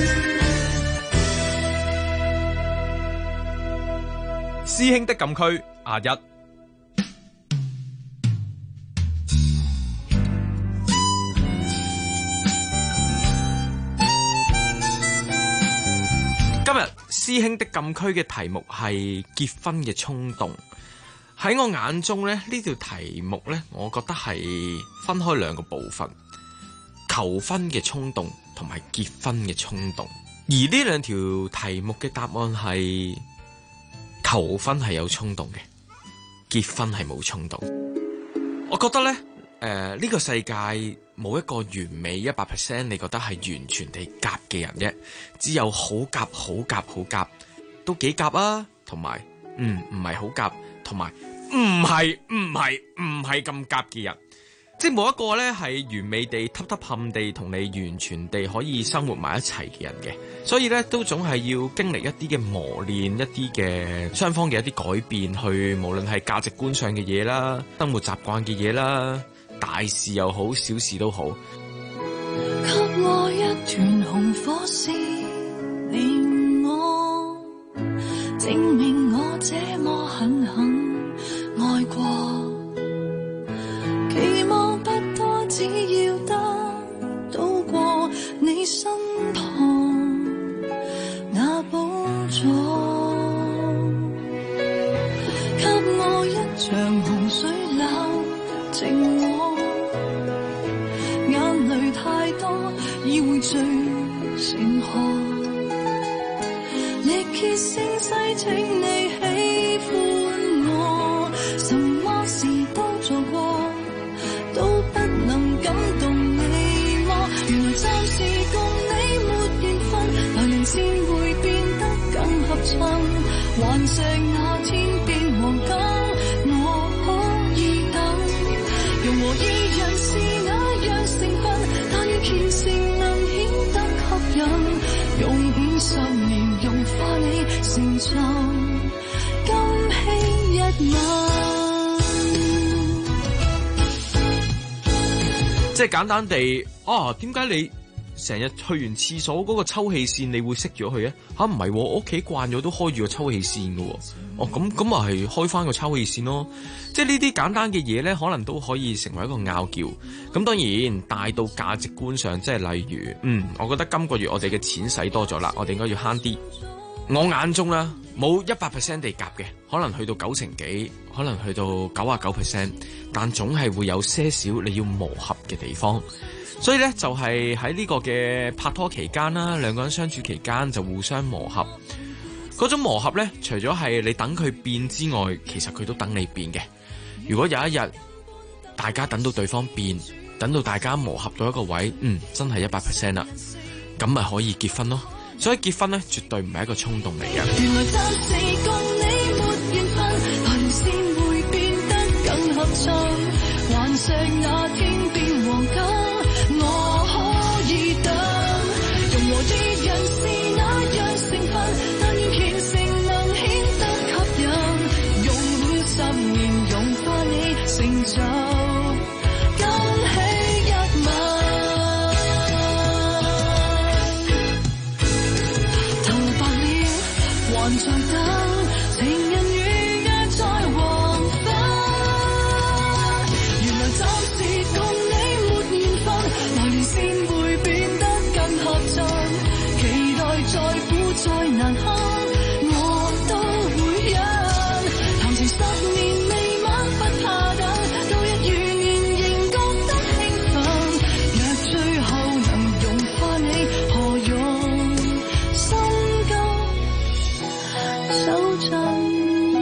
師兄的禁區阿一。今日師兄的禁區嘅題目係結婚嘅衝動。喺我眼中咧，呢條題目咧，我覺得係分開兩個部分：求婚嘅衝動同埋結婚嘅衝動。而呢兩條題目嘅答案係求婚係有衝動嘅，結婚係冇衝動。我覺得咧，呢個世界冇一個完美100%，你覺得係完全地夾嘅人啫，只有好夾、好夾、好夾，都幾夾啊，同埋唔係好夾，同埋唔係咁夾嘅人，即係冇一個咧係完美地揼揼冚地同你完全地可以生活埋一齊嘅人嘅，所以咧都總係要經歷一啲嘅磨練，一啲嘅雙方嘅一啲改變，去無論係價值觀上嘅嘢啦，生活習慣嘅嘢啦，大事又好，小事都好。 給我一團紅火線，令我證明我這麼狠愛過，期望不多，只要得到過你身旁那寶座，給我一場洪水冷靜我，眼淚太多已會醉成河，力竭聲勢請你喜歡我，什麼事都做過，都不能感動你麼？原來暫時共你沒緣分，來年先會變得更合襯，還石那天變黃金，我可以等。容和二人是那樣成分，但願虔誠能顯得吸引，用50年融化你成就，今夕一晚。 即係簡單地，點解你成日去完廁所嗰個抽氣扇你會熄咗佢啊？唔係，我屋企慣咗都開住個抽氣扇㗎喎。咁咪係開翻個抽氣扇咯。即係呢啲簡單嘅嘢咧，可能都可以成為一個拗撬。咁當然大到價值觀上，即係例如，我覺得今個月我哋嘅錢使多咗啦，我哋應該要慳啲。我眼中啦，冇100%地夾嘅，可能去到90幾，可能去到99%，但總係會有些少你要磨合嘅地方。所以咧，就係喺呢個嘅拍拖期間啦，兩個人相處期間就互相磨合。嗰種磨合咧，除咗係你等佢變之外，其實佢都等你變嘅。如果有一日大家等到對方變，等到大家磨合到一個位，真係100%啦，咁咪可以結婚咯。所以結婚咧，絕對唔係一個衝動嚟嘅。 原來暫時共你沒緣分，來年先會變得更合襯，還石那天變黃金，我可以等。容和二人是那樣成分，但願虔誠能顯得吸引，用50年融化你成就，今夕一晚。還在等，情人預約在黃昏。原來暫時共你沒緣分，來年先會變得更合襯。期待再苦再難堪，我都會忍。談情10年真。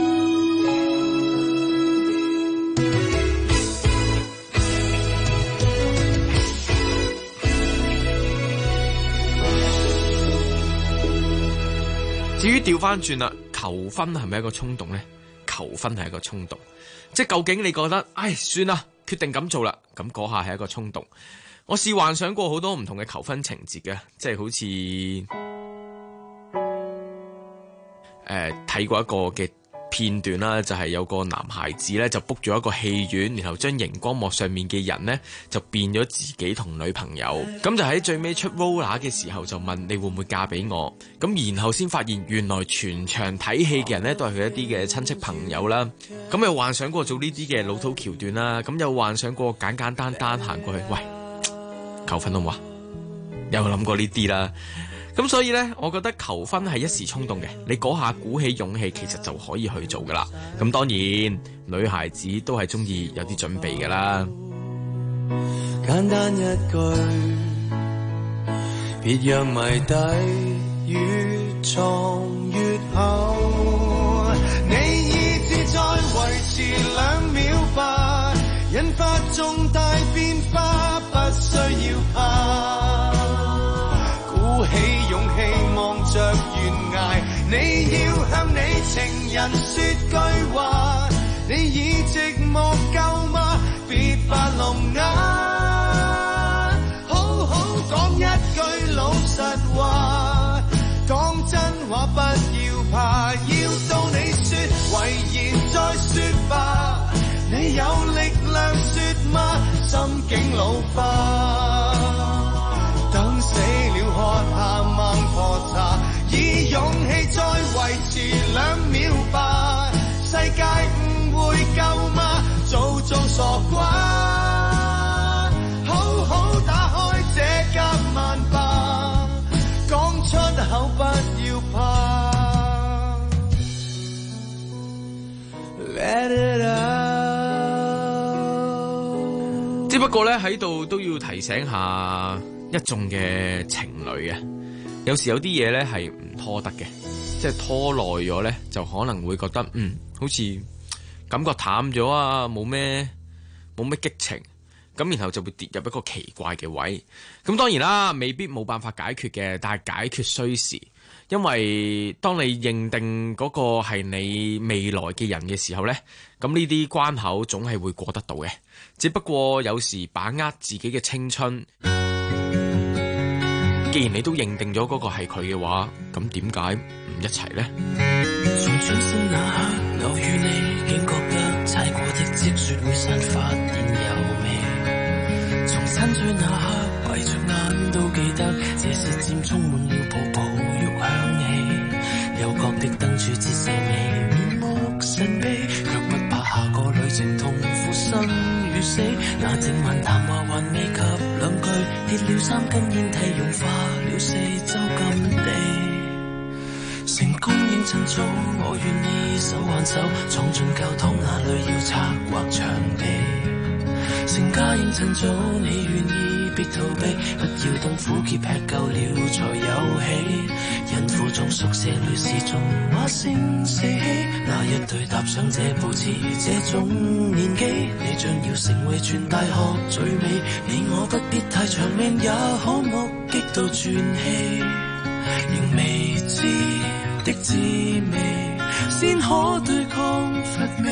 至於調翻轉啦，求婚係咪一個衝動呢？求婚係一個衝動，即係究竟你覺得，唉，算啦，決定咁做啦，咁嗰下係一個衝動。我試幻想過好多唔同嘅求婚情節嘅，即係好似睇過一個嘅片段啦，就係有個男孩子咧就 book 咗一個戲院，然後將熒光幕上面嘅人呢就變咗自己同女朋友，咁就喺最尾出 roller 嘅時候就問你會唔會嫁俾我，咁然後先發現原來全場睇戲嘅人呢都係佢一啲嘅親戚朋友啦，咁又幻想過做呢啲嘅老土橋段啦，咁又幻想過簡簡單單行過去，喂，求婚好嘛？有諗過呢啲啦。咁所以呢，我覺得求婚係一時衝動嘅，你嗰下鼓起勇氣，其實就可以去做噶啦。咁當然，女孩子都係中意有啲準備噶啦。 簡單一句，別讓謎底越藏越厚。你意志再維持2秒吧，引發重大變化，不需要怕。鼓起勇氣望着懸崖，你要向你情人說句話，你已寂寞夠嗎？別扮聾啞，好好講一句老實話，講真話不要怕，要到你說遺言再說吧，你有力量說嗎？心境老化，等死了喝下孟婆茶，以勇氣再維持2秒吧，世界誤會夠嗎？做傻瓜，好好打開這夾萬吧，講出口不要怕。Let it out。 只不過咧喺度都要提醒下一眾嘅情侶啊，有時有啲嘢咧係唔拖得嘅，即係拖耐咗咧就可能會覺得好似感覺淡咗啊，冇咩激情，咁然後就會跌入一個奇怪嘅位。咁當然啦，未必冇辦法解決嘅，但係解決需時，因為當你認定嗰個係你未來嘅人嘅時候呢，咁呢啲關口總係會過得到嘅。只不過有時把握自己嘅青春，既然你都認定咗嗰個係佢嘅話，咁點解唔一齊呢？ 從轉身那刻，偶遇你，竟覺得踩過的積雪會散發現有味。從散聚那刻，閉着眼都記得，這時漸充滿了泡泡玉香氣。右角的燈柱折射你面目神秘，卻不怕下個旅程痛苦生與死。那整晚談話還未及兩句，跌了3根煙蒂融化了4周金地。成功應趁早，我願意手挽手，闖進教堂那裏要策劃場地。成家應趁早，你願意別逃避，不要等苦澀吃夠了才有喜。孕婦中宿舍裏是眾話聲四起，那一對踏上這步似這種年紀，你將要成為全大學最美。你我不必太長命，也可目擊到傳奇，仍未知的滋味，先可對抗乏味。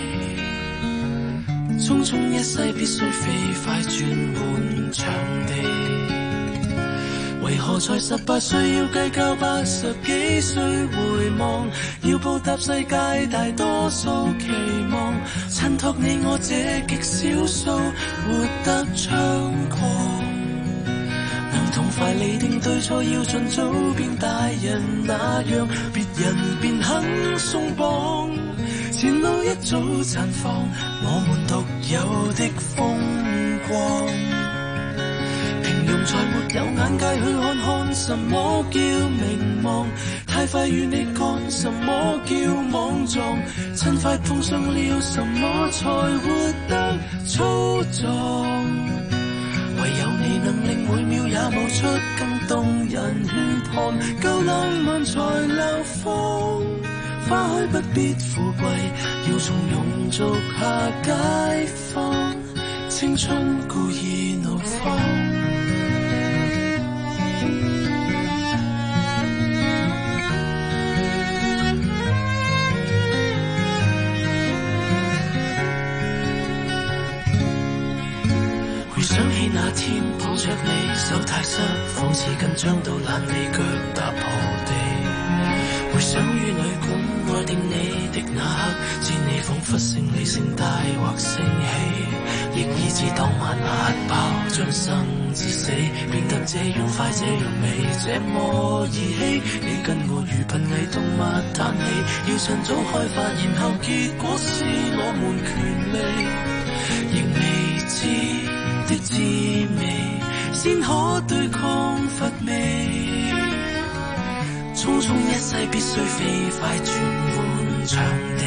匆匆一世必須飛快轉換場地，為何才18歲要計較80幾歲回望？要報答世界大多數期望，襯托你我這極少數活得猖狂。能痛快釐定對錯，要盡早變大人那樣，別人便肯鬆綁。前路一早綻放我們獨有的風光，平庸才沒有眼界去看看什麼叫名望，太快與你幹什麼叫莽撞，趁快碰上了什麼才活得粗壯，唯有你能令每秒也冒出更動人血汗，夠浪漫才流放。 花開不必富貴，要從庸俗下解放，青春故意怒放。回想起那天抱着你手太濕，仿似緊張到爛尾腳踏破地。回想於旅館愛定你的那刻，知你彷彿勝利聲大或升起，亦已知當晚那核爆將生至死變得這樣快這樣美這麼兒戲。你跟我如瀕危動物嘆氣，要趁早開發，然後結果是我們權利，仍未知的滋味先可對抗乏味。匆匆一世必須飛快轉換場地，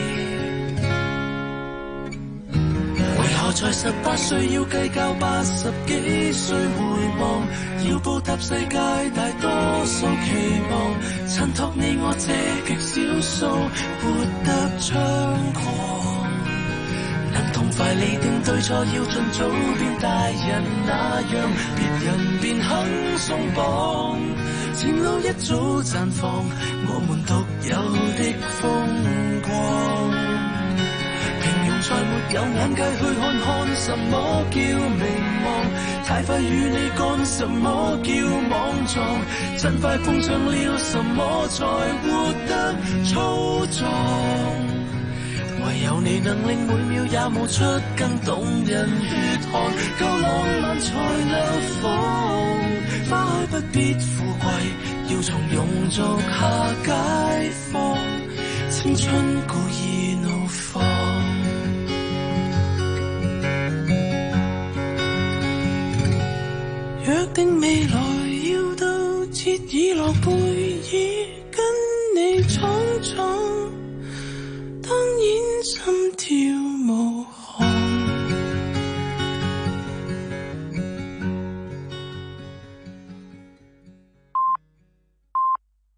為何在18歲要計較80幾歲回望，要報答世界大多數期望，襯托你我這極少數活得猖狂。能同快厘定對錯，要盡早變大人那樣，別人便肯鬆綁，前路一早綻放我們獨有的風光。平庸才沒有眼界去看看什麼叫名望，太快與你幹什麼叫莽撞，真快碰上了什麼才活得粗壯。唯有你能令每秒也冒出更動人血汗，夠浪漫才流放。花開不必富貴，要從庸俗下解放，青春故意怒放。約定未來要到切爾諾貝爾跟你闖闖，當然心跳